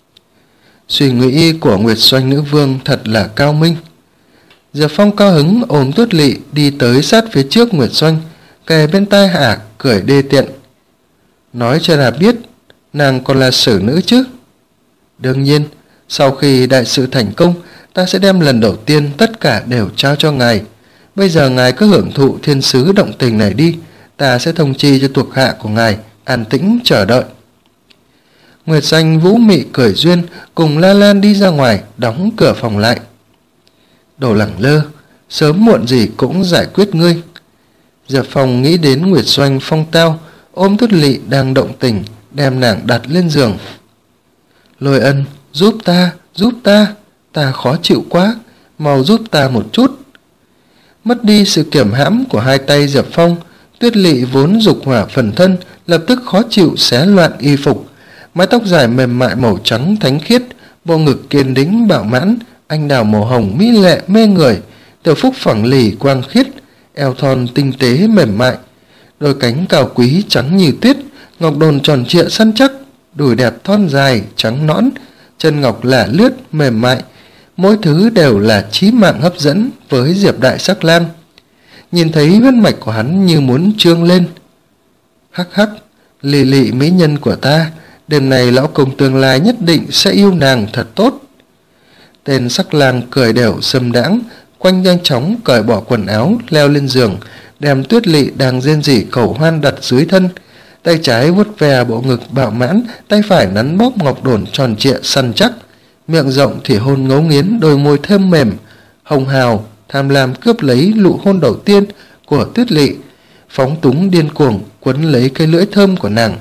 Suy nghĩ của Nguyệt Doanh nữ vương thật là cao minh. Diệp Phong cao hứng ôm Tuyết Lị đi tới sát phía trước Nguyệt Doanh, kề bên tai ả cười đê tiện. Nói cho là biết, nàng còn là sử nữ chứ? Đương nhiên, sau khi đại sự thành công, ta sẽ đem lần đầu tiên tất cả đều trao cho ngài. Bây giờ ngài cứ hưởng thụ thiên sứ động tình này đi, ta sẽ thông chi cho thuộc hạ của ngài an tĩnh chờ đợi. Nguyệt Danh vũ mị cười duyên, cùng La Lan đi ra ngoài, đóng cửa phòng lại. Đồ lẳng lơ, sớm muộn gì cũng giải quyết ngươi. Diệp Phong nghĩ đến Nguyệt Doanh phong tao, ôm Tuyết Lỵ đang động tình, đem nàng đặt lên giường. Lôi Ân, giúp ta, giúp ta, ta khó chịu quá, mau giúp ta một chút. Mất đi sự kiểm hãm của hai tay Diệp Phong, Tuyết Lỵ vốn dục hỏa phần thân, lập tức khó chịu xé loạn y phục. Mái tóc dài mềm mại màu trắng thánh khiết, bộ ngực kiên đĩnh bạo mãn, anh đào màu hồng mỹ lệ mê người, tiểu phúc phẳng lì quang khiết, eo thon tinh tế mềm mại, đôi cánh cao quý trắng như tuyết, ngọc đồn tròn trịa săn chắc, đùi đẹp thon dài trắng nõn, chân ngọc lả lướt mềm mại, mỗi thứ đều là chí mạng hấp dẫn với Diệp Đại Sắc Lang. Nhìn thấy huyết mạch của hắn như muốn trương lên. Hắc hắc, Lỵ Lỵ mỹ nhân của ta, đêm này lão công tương lai nhất định sẽ yêu nàng thật tốt. Tên Sắc Lang cười đều xâm đãng, quanh nhanh chóng cởi bỏ quần áo leo lên giường, đem Tuyết Lỵ đang rên rỉ cầu hoan đặt dưới thân, tay trái vuốt ve bộ ngực bạo mãn, tay phải nắn bóp ngọc đồn tròn trịa săn chắc, miệng rộng thì hôn ngấu nghiến đôi môi thơm mềm hồng hào, tham lam cướp lấy nụ hôn đầu tiên của Tuyết Lỵ, phóng túng điên cuồng quấn lấy cái lưỡi thơm của nàng.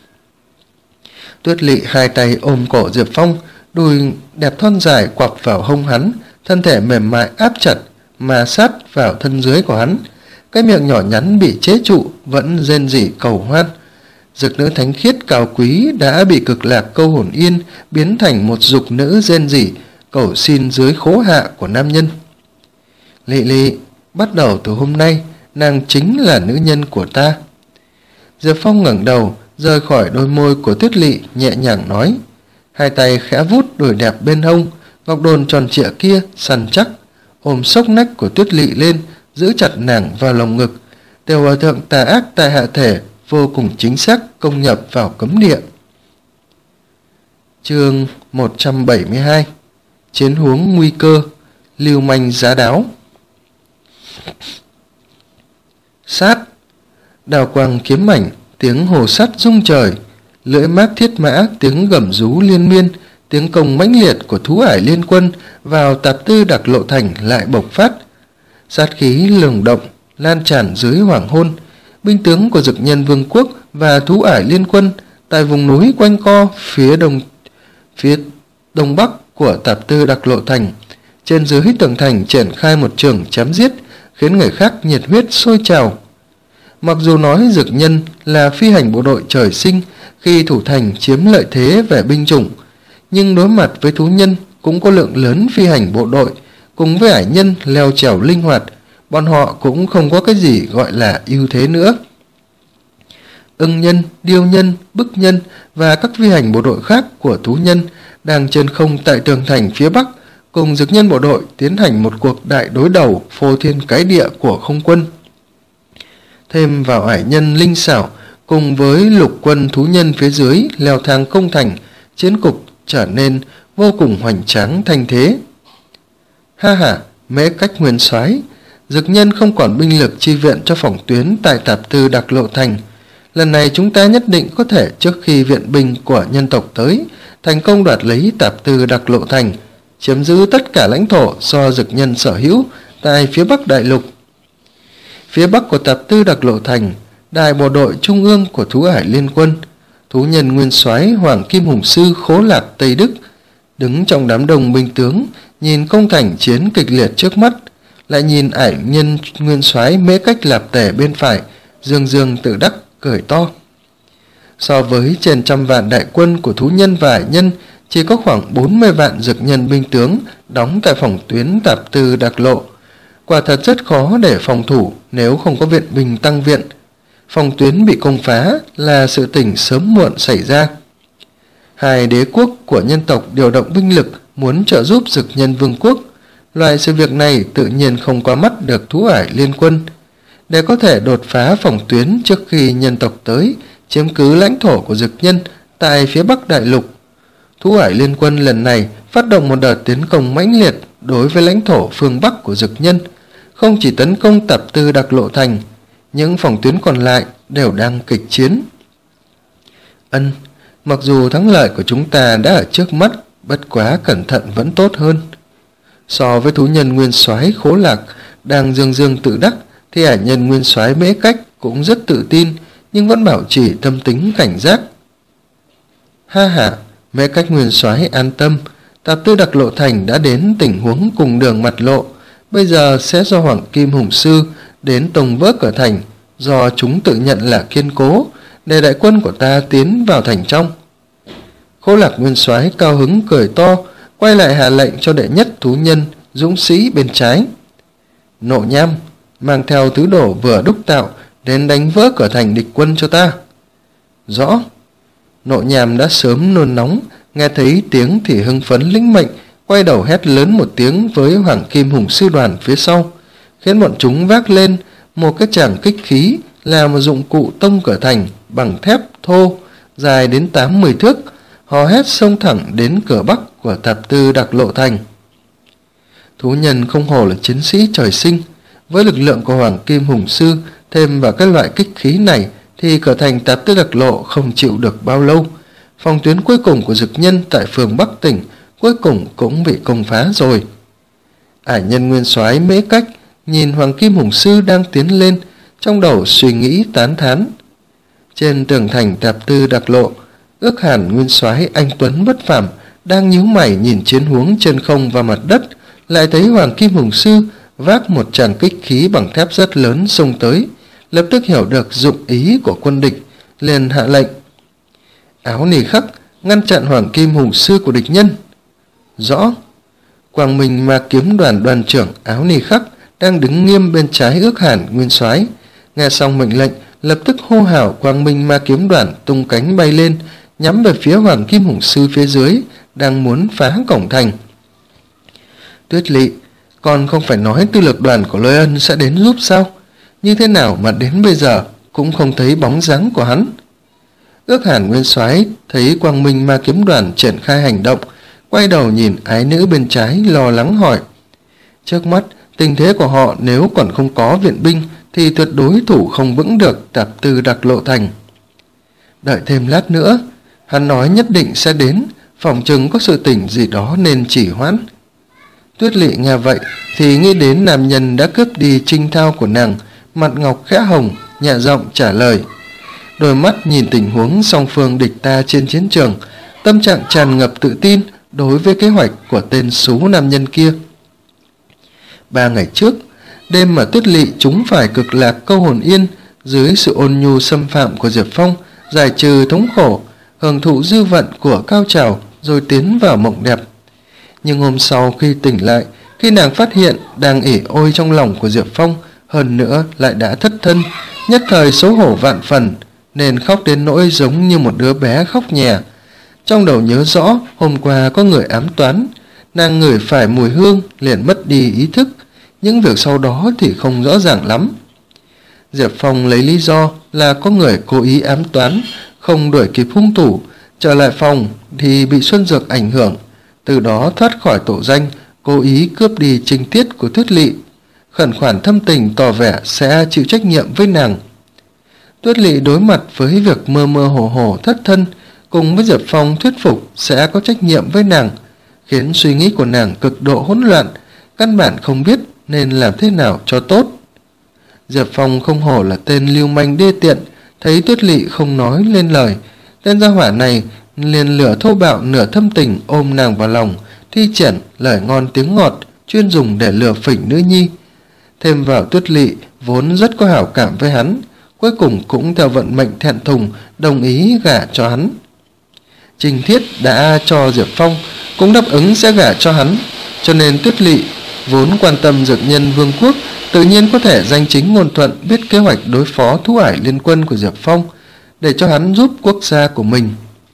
Tuyết Lỵ hai tay ôm cổ Diệp Phong, đùi đẹp thon dài quặp vào hông hắn, thân thể mềm mại áp chặt mà sát vào thân dưới của hắn, cái miệng nhỏ nhắn bị chế trụ vẫn rên rỉ cầu hoan. Dực nữ thánh khiết cao quý đã bị cực lạc câu hồn yên biến thành một dục nữ rên rỉ cầu xin dưới khố hạ của nam nhân. Lỵ Lỵ, bắt đầu từ hôm nay nàng chính là nữ nhân của ta. Diệp Phong ngẩng đầu rời khỏi đôi môi của Tuyết Lỵ, nhẹ nhàng nói, hai tay khẽ vuốt đùi đẹp bên hông, ngọc đồn tròn trịa kia săn chắc, ôm xốc nách của Tuyết Lỵ lên, giữ chặt nàng vào lòng ngực. Tiểu hòa thượng tà ác tại hạ thể vô cùng chính xác công nhập vào cấm địa. Chương một trăm bảy mươi hai, chiến huống nguy cơ, lưu manh giá đáo. Sát, đào quang kiếm mảnh, tiếng hồ sắt rung trời, lưỡi mát thiết mã, tiếng gầm rú liên miên, tiếng công mãnh liệt của thú ải liên quân vào Tạp Tư Đặc Lộ Thành lại bộc phát. Sát khí lường động lan tràn dưới hoàng hôn. Binh tướng của Dực Nhân Vương quốc và thú ải liên quân tại vùng núi quanh co phía đông phía đông bắc của Tạp Tư Đặc Lộ Thành, trên dưới tường thành triển khai một trường chém giết, khiến người khác nhiệt huyết sôi trào. Mặc dù nói Dực Nhân là phi hành bộ đội trời sinh, khi thủ thành chiếm lợi thế về binh chủng, nhưng đối mặt với thú nhân cũng có lượng lớn phi hành bộ đội, cùng với ải nhân leo trèo linh hoạt, bọn họ cũng không có cái gì gọi là ưu thế nữa. Ưng nhân, điêu nhân, bức nhân và các phi hành bộ đội khác của thú nhân đang trên không tại tường thành phía bắc, cùng Dực Nhân bộ đội tiến hành một cuộc đại đối đầu phô thiên cái địa của không quân. Thêm vào ải nhân linh xảo cùng với lục quân thú nhân phía dưới leo thang công thành, chiến cục trở nên vô cùng hoành tráng thanh thế. Ha ha, Mễ Cách nguyên soái, Dực Nhân không còn binh lực chi viện cho phòng tuyến tại Tạp Tư Đặc Lộ Thành. Lần này chúng ta nhất định có thể trước khi viện binh của nhân tộc tới, thành công đoạt lấy Tạp Tư Đặc Lộ Thành, chiếm giữ tất cả lãnh thổ do Dực Nhân sở hữu tại phía bắc đại lục. Phía bắc của Tạp Tư Đặc Lộ Thành, đại bộ đội trung ương của thú ải liên quân, thú nhân nguyên soái Hoàng Kim Hùng Sư Khố Lạc Tây Đức đứng trong đám đông binh tướng, nhìn công thành chiến kịch liệt trước mắt, lại nhìn ải nhân nguyên soái Mễ Cách Lạp Tể bên phải, dương dương tự đắc cười to. So với trên trăm vạn đại quân của thú nhân và ải nhân, chỉ có khoảng bốn mươi vạn Dực Nhân binh tướng đóng tại phòng tuyến Tạp Tư Đặc Lộ. Quả thật rất khó để phòng thủ nếu không có viện binh tăng viện. Phòng tuyến bị công phá là sự tình sớm muộn xảy ra. Hai đế quốc của nhân tộc điều động binh lực muốn trợ giúp Dực Nhân Vương quốc. Loại sự việc này tự nhiên không qua mắt được thú ải liên quân. Để có thể đột phá phòng tuyến trước khi nhân tộc tới, chiếm cứ lãnh thổ của Dực Nhân tại phía Bắc Đại Lục. Thú Ải Liên Quân lần này phát động một đợt tiến công mãnh liệt đối với lãnh thổ phương Bắc của Dực Nhân, không chỉ tấn công Tạp Tư Đặc Lộ Thành, những phòng tuyến còn lại đều đang kịch chiến. Ân, mặc dù thắng lợi của chúng ta đã ở trước mắt, bất quá cẩn thận vẫn tốt hơn. So với thú nhân nguyên soái Khố Lạc đang dương dương tự đắc, thì ải nhân nguyên soái Mễ Cách cũng rất tự tin, nhưng vẫn bảo trì tâm tính cảnh giác. Ha ha, Mễ Cách nguyên soái an tâm, Tạp Tư Đặc Lộ Thành đã đến tình huống cùng đường mặt lộ, bây giờ sẽ do Hoàng Kim Hùng Sư đến tông vỡ cửa thành, do chúng tự nhận là kiên cố, để đại quân của ta tiến vào thành trong. Khố Lạc nguyên soái cao hứng cười to, quay lại hạ lệnh cho đệ nhất thú nhân dũng sĩ bên trái. Nộ Nham, mang theo thứ đồ vừa đúc tạo đến đánh vỡ cửa thành địch quân cho ta. Rõ. Nộ Nham đã sớm nôn nóng, nghe thấy tiếng thì hưng phấn lĩnh mệnh, quay đầu hét lớn một tiếng với Hoàng Kim Hùng Sư đoàn phía sau, khiến bọn chúng vác lên một cái tràng kích khí là một dụng cụ tông cửa thành bằng thép thô dài đến tám mươi thước, hò hét xông thẳng đến cửa bắc của Tạp Tư Đặc Lộ Thành. Thú nhân không hổ là chiến sĩ trời sinh, với lực lượng của Hoàng Kim Hùng Sư thêm vào các loại kích khí này thì cửa thành Tạp Tư Đặc Lộ không chịu được bao lâu. Phòng tuyến cuối cùng của Dực Nhân tại phường Bắc Tỉnh cuối cùng cũng bị công phá rồi. Ải nhân nguyên soái Mễ Cách nhìn Hoàng Kim Hùng Sư đang tiến lên, trong đầu suy nghĩ tán thán. Trên tường thành Tạp Tư Đặc Lộ, Ước Hàn nguyên soái anh tuấn bất phàm đang nhíu mày nhìn chiến huống trên không và mặt đất, lại thấy Hoàng Kim Hùng Sư vác một tràng kích khí bằng thép rất lớn xông tới, lập tức hiểu được dụng ý của quân địch, liền hạ lệnh. Áo Nì Khắc ngăn chặn Hoàng Kim Hùng Sư của địch nhân. Rõ. Quang Minh Ma Kiếm đoàn đoàn trưởng Áo Nì Khắc đang đứng nghiêm bên trái Ước Hàn nguyên soái, nghe xong mệnh lệnh lập tức hô hào Quang Minh Ma Kiếm đoàn tung cánh bay lên, nhắm về phía Hoàng Kim Hùng Sư phía dưới đang muốn phá cổng thành. Tuyết Lỵ, còn không phải nói tư lược đoàn của Lôi Ân sẽ đến giúp sao? Như thế nào mà đến bây giờ cũng không thấy bóng dáng của hắn? Ước Hàn nguyên soái thấy Quang Minh Ma Kiếm đoàn triển khai hành động, quay đầu nhìn ái nữ bên trái lo lắng hỏi. Trước mắt tình thế của họ nếu còn không có viện binh thì tuyệt đối thủ không vững được Tạp Tư Đặc Lộ Thành. Đợi thêm lát nữa, hắn nói nhất định sẽ đến, phòng chừng có sự tình gì đó nên chỉ hoãn. Tuyết Lỵ nghe vậy thì nghĩ đến nam nhân đã cướp đi trinh thao của nàng, mặt ngọc khẽ hồng, nhẹ giọng trả lời. Đôi mắt nhìn tình huống song phương địch ta trên chiến trường, tâm trạng tràn ngập tự tin đối với kế hoạch của tên xú nam nhân kia. Ba ngày trước, đêm mà Tuyết Lỵ chúng phải cực lạc câu hồn yên dưới sự ôn nhu xâm phạm của Diệp Phong, giải trừ thống khổ, hưởng thụ dư vận của cao trào rồi tiến vào mộng đẹp. Nhưng hôm sau khi tỉnh lại, khi nàng phát hiện đang ỉ ôi trong lòng của Diệp Phong, hơn nữa lại đã thất thân, nhất thời xấu hổ vạn phần, nên khóc đến nỗi giống như một đứa bé khóc nhè. Trong đầu nhớ rõ hôm qua có người ám toán, nàng ngửi phải mùi hương liền mất đi ý thức, những việc sau đó thì không rõ ràng lắm. Diệp Phong lấy lý do là có người cố ý ám toán, không đuổi kịp hung thủ, trở lại phòng thì bị Xuân Dược ảnh hưởng, từ đó thoát khỏi tội danh cố ý cướp đi trinh tiết của Tuyết Lỵ, khẩn khoản thâm tình tỏ vẻ sẽ chịu trách nhiệm với nàng. Tuyết Lỵ đối mặt với việc mơ mơ hồ hồ thất thân, cùng với Diệp Phong thuyết phục sẽ có trách nhiệm với nàng, khiến suy nghĩ của nàng cực độ hỗn loạn, căn bản không biết nên làm thế nào cho tốt. Diệp Phong không hổ là tên lưu manh đê tiện, thấy Tuyết Lỵ không nói lên lời, tên gia hỏa này liền lửa thô bạo nửa thâm tình ôm nàng vào lòng, thi triển lời ngon tiếng ngọt chuyên dùng để lừa phỉnh nữ nhi. Thêm vào Tuyết Lỵ vốn rất có hảo cảm với hắn, cuối cùng cũng theo vận mệnh thẹn thùng đồng ý gả cho hắn. Trình Thiết đã cho Diệp Phong cũng đáp ứng sẽ gả cho hắn, cho nên Tuyết Lỵ vốn quan tâm Dực Nhân Vương quốc tự nhiên có thể danh chính ngôn thuận biết kế hoạch đối phó Thú Ải Liên Quân của Diệp Phong, để cho hắn giúp quốc gia của mình.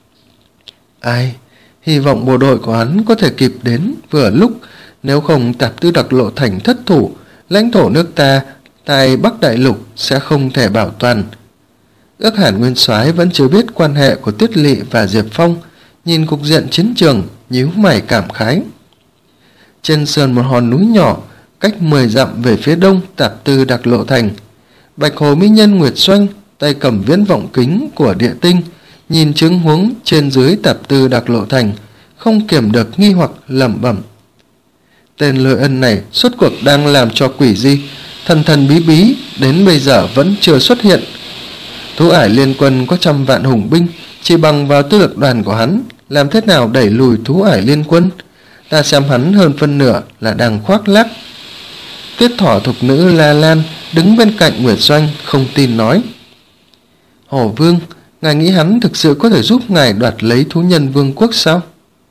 Ai, hy vọng bộ đội của hắn có thể kịp đến vừa lúc, nếu không Tạp Tư Đặc Lộ Thành thất thủ, lãnh thổ nước ta tại Bắc Đại Lục sẽ không thể bảo toàn. Ước Hàn nguyên soái vẫn chưa biết quan hệ của Tuyết Lỵ và Diệp Phong, nhìn cục diện chiến trường, nhíu mày cảm khái. Trên sườn một hòn núi nhỏ, cách mười dặm về phía đông Tạp Tư Đặc Lộ Thành, Bạch Hồ mỹ nhân Nguyệt Doanh tay cầm viễn vọng kính của địa tinh, nhìn chứng huống trên dưới Tạp Tư Đặc Lộ Thành, không kiềm được nghi hoặc lẩm bẩm: tên Lôi Ân này suốt cuộc đang làm cho quỷ gì? Thần thần bí bí đến bây giờ vẫn chưa xuất hiện. Thú Ải Liên Quân có trăm vạn hùng binh, chỉ bằng vào tư lực đoàn của hắn, làm thế nào đẩy lùi Thú Ải Liên Quân? Ta xem hắn hơn phân nửa là đang khoác lác. Tuyết Thỏ thục nữ La Lan đứng bên cạnh Nguyệt Doanh không tin nói: Hổ Vương, ngài nghĩ hắn thực sự có thể giúp ngài đoạt lấy thú nhân vương quốc sao?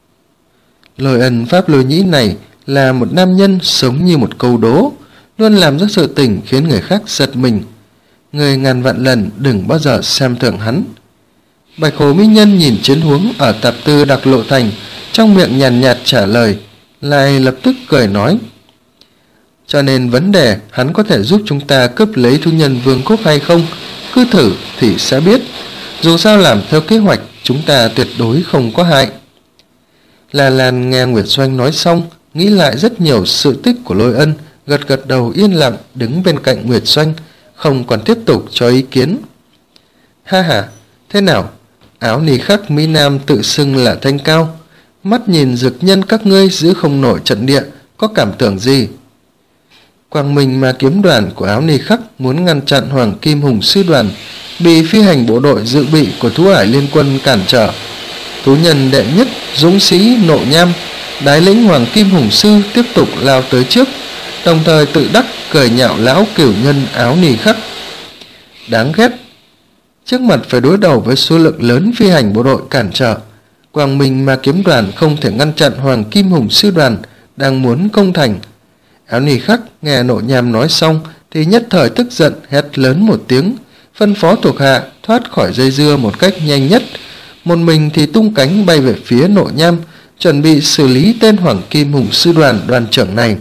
Lôi Ân Pháp Lôi Nhĩ này là một nam nhân sống như một câu đố, luôn làm ra sự tình khiến người khác giật mình. Người ngàn vạn lần đừng bao giờ xem thường hắn. Bạch Hồ mỹ nhân nhìn chiến huống ở Tạp Tư Đặc Lộ Thành, trong miệng nhàn nhạt trả lời, lại lập tức cười nói: cho nên vấn đề hắn có thể giúp chúng ta cướp lấy thú nhân vương quốc hay không, cứ thử thì sẽ biết. Dù sao làm theo kế hoạch, chúng ta tuyệt đối không có hại. La Lan nghe Nguyệt Doanh nói xong, nghĩ lại rất nhiều sự tích của Lôi Ân, gật gật đầu yên lặng đứng bên cạnh Nguyệt Doanh, không còn tiếp tục cho ý kiến. Ha ha, thế nào? Áo Ni Khắc Mỹ Nam tự xưng là thanh cao, mắt nhìn dực nhân các ngươi giữ không nổi trận địa, có cảm tưởng gì? Quang Minh Ma Kiếm đoàn của Áo Ni Khắc muốn ngăn chặn Hoàng Kim Hùng Sư đoàn, bị phi hành bộ đội dự bị của Thú Ải Liên Quân cản trở. Thú nhân đệ nhất dũng sĩ Nộ Nham, đái lĩnh Hoàng Kim Hùng Sư tiếp tục lao tới trước, đồng thời tự đắc cười nhạo lão cửu nhân Áo Ni Khắc. Đáng ghét! Trước mặt phải đối đầu với số lượng lớn phi hành bộ đội cản trở, Quang Minh Ma Kiếm đoàn không thể ngăn chặn Hoàng Kim Hùng Sư đoàn đang muốn công thành. Áo Ni Khắc nghe Nộ Nham nói xong thì nhất thời tức giận hét lớn một tiếng, phân phó thuộc hạ thoát khỏi dây dưa một cách nhanh nhất, một mình thì tung cánh bay về phía Nộ Nham, chuẩn bị xử lý tên Hoàng Kim Hùng Sư đoàn đoàn trưởng này.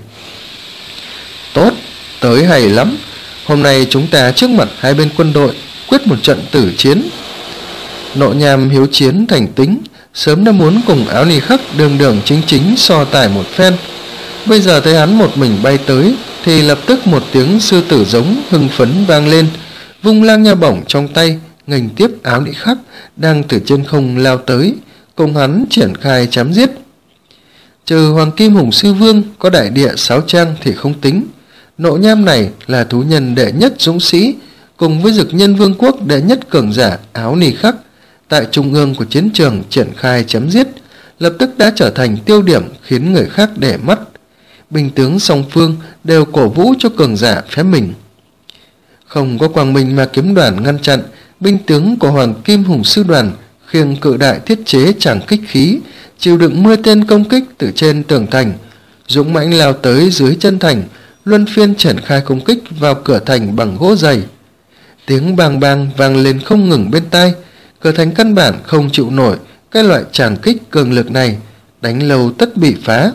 Tốt, tới hay lắm. Hôm nay chúng ta trước mặt hai bên quân đội quyết một trận tử chiến. Nộ Nham hiếu chiến thành tính, sớm đã muốn cùng Áo Ni Khắc đường đường chính chính so tài một phen. Bây giờ thấy hắn một mình bay tới thì lập tức một tiếng sư tử giống hưng phấn vang lên, vung lang nha bổng trong tay nghênh tiếp Áo Ni Khắc đang từ trên không lao tới, cùng hắn triển khai chém giết. Trừ Hoàng Kim Hùng Sư Vương có đại địa sáu trang thì không tính, Nộ Nham này là thú nhân đệ nhất dũng sĩ, cùng với dực nhân vương quốc đệ nhất cường giả Áo Ni Khắc tại trung ương của chiến trường triển khai chém giết, lập tức đã trở thành tiêu điểm khiến người khác để mắt. Binh tướng song phương đều cổ vũ cho cường giả phép mình. Không có Quang Minh Ma Kiếm đoàn ngăn chặn, binh tướng của Hoàng Kim Hùng Sư đoàn khiêng cự đại thiết chế trảm kích khí, chịu đựng mưa tên công kích từ trên tường thành, dũng mãnh lao tới dưới chân thành, luân phiên triển khai công kích vào cửa thành bằng gỗ dày. Tiếng bang bang vang lên không ngừng bên tai, cửa thành căn bản không chịu nổi cái loại trảm kích cường lực này, đánh lâu tất bị phá.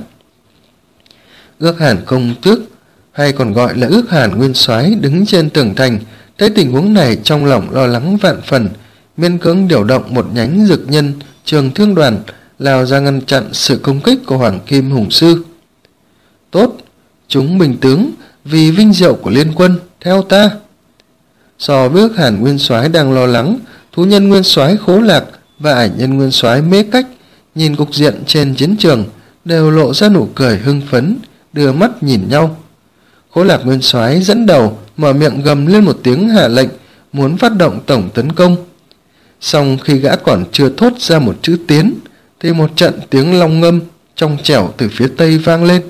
Ước Hàn Công Tước, hay còn gọi là Ước Hàn Nguyên Soái, đứng trên tường thành, thấy tình huống này trong lòng lo lắng vạn phần, miễn cưỡng điều động một nhánh dực nhân trường thương đoàn lao ra ngăn chặn sự công kích của Hoàng Kim Hùng Sư. Tốt, chúng binh tướng, vì vinh diệu của liên quân, theo ta. So với Ước Hàn Nguyên Soái đang lo lắng, thú nhân Nguyên Soái Khố Lạc và ải nhân Nguyên Soái Mễ Cách nhìn cục diện trên chiến trường đều lộ ra nụ cười hưng phấn, đưa mắt nhìn nhau. Khố Lạc Nguyên Soái dẫn đầu mở miệng gầm lên một tiếng hạ lệnh, muốn phát động tổng tấn công. Song khi gã còn chưa thốt ra một chữ tiến thì một trận tiếng long ngâm trong trẻo từ phía tây vang lên.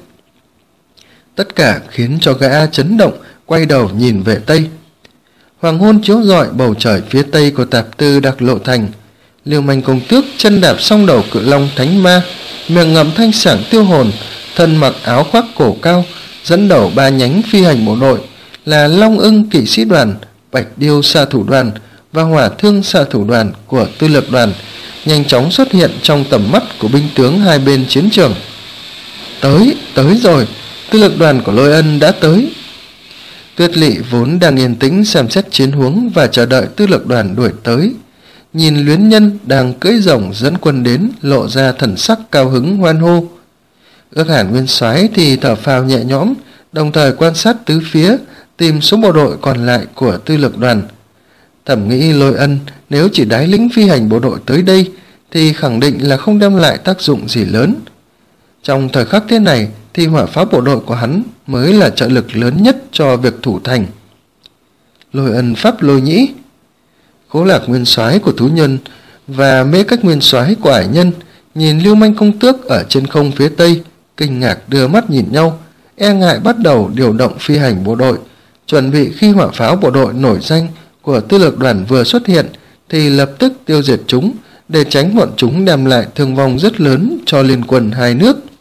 Tất cả khiến cho gã chấn động, quay đầu nhìn về tây. Hoàng hôn chiếu rọi bầu trời phía tây của Tạp Tư Đặc Lộ Thành. Liêu Manh Công Tước chân đạp song đầu cự long thánh ma, miệng ngậm thanh sảng tiêu hồn, thân mặc áo khoác cổ cao, dẫn đầu ba nhánh phi hành bộ đội là Long Ưng Kỵ Sĩ đoàn, Bạch Điêu Xạ Thủ đoàn và Hỏa Thương Xạ Thủ đoàn của Tư Lược đoàn, nhanh chóng xuất hiện trong tầm mắt của binh tướng hai bên chiến trường. Tới, tới rồi, Tư Lược đoàn của Lôi Ân đã tới. Tuyết Lỵ vốn đang yên tĩnh xem xét chiến huống và chờ đợi Tư Lược Đoàn đuổi tới, nhìn Luyến Nhân đang cưỡi rồng dẫn quân đến, lộ ra thần sắc cao hứng hoan hô. Ước Hàn Nguyên Soái thì thở phào nhẹ nhõm, đồng thời quan sát tứ phía, tìm số bộ đội còn lại của Tư Lược Đoàn. Thẩm nghĩ Lôi Ân nếu chỉ đái lĩnh phi hành bộ đội tới đây thì khẳng định là không đem lại tác dụng gì lớn. Trong thời khắc thế này thì hỏa pháo bộ đội của hắn mới là trợ lực lớn nhất cho việc thủ thành. Lôi Ân pháp Lôi Nhĩ, Cố Lạc Nguyên Soái của thú nhân và Mễ Cách Nguyên Soái của ải nhân nhìn Lưu Manh công tước ở trên không phía tây, kinh ngạc đưa mắt nhìn nhau, e ngại bắt đầu điều động phi hành bộ đội, chuẩn bị khi hỏa pháo bộ đội nổi danh của Tư Lược Đoàn vừa xuất hiện thì lập tức tiêu diệt chúng, để tránh bọn chúng đem lại thương vong rất lớn cho liên quân hai nước.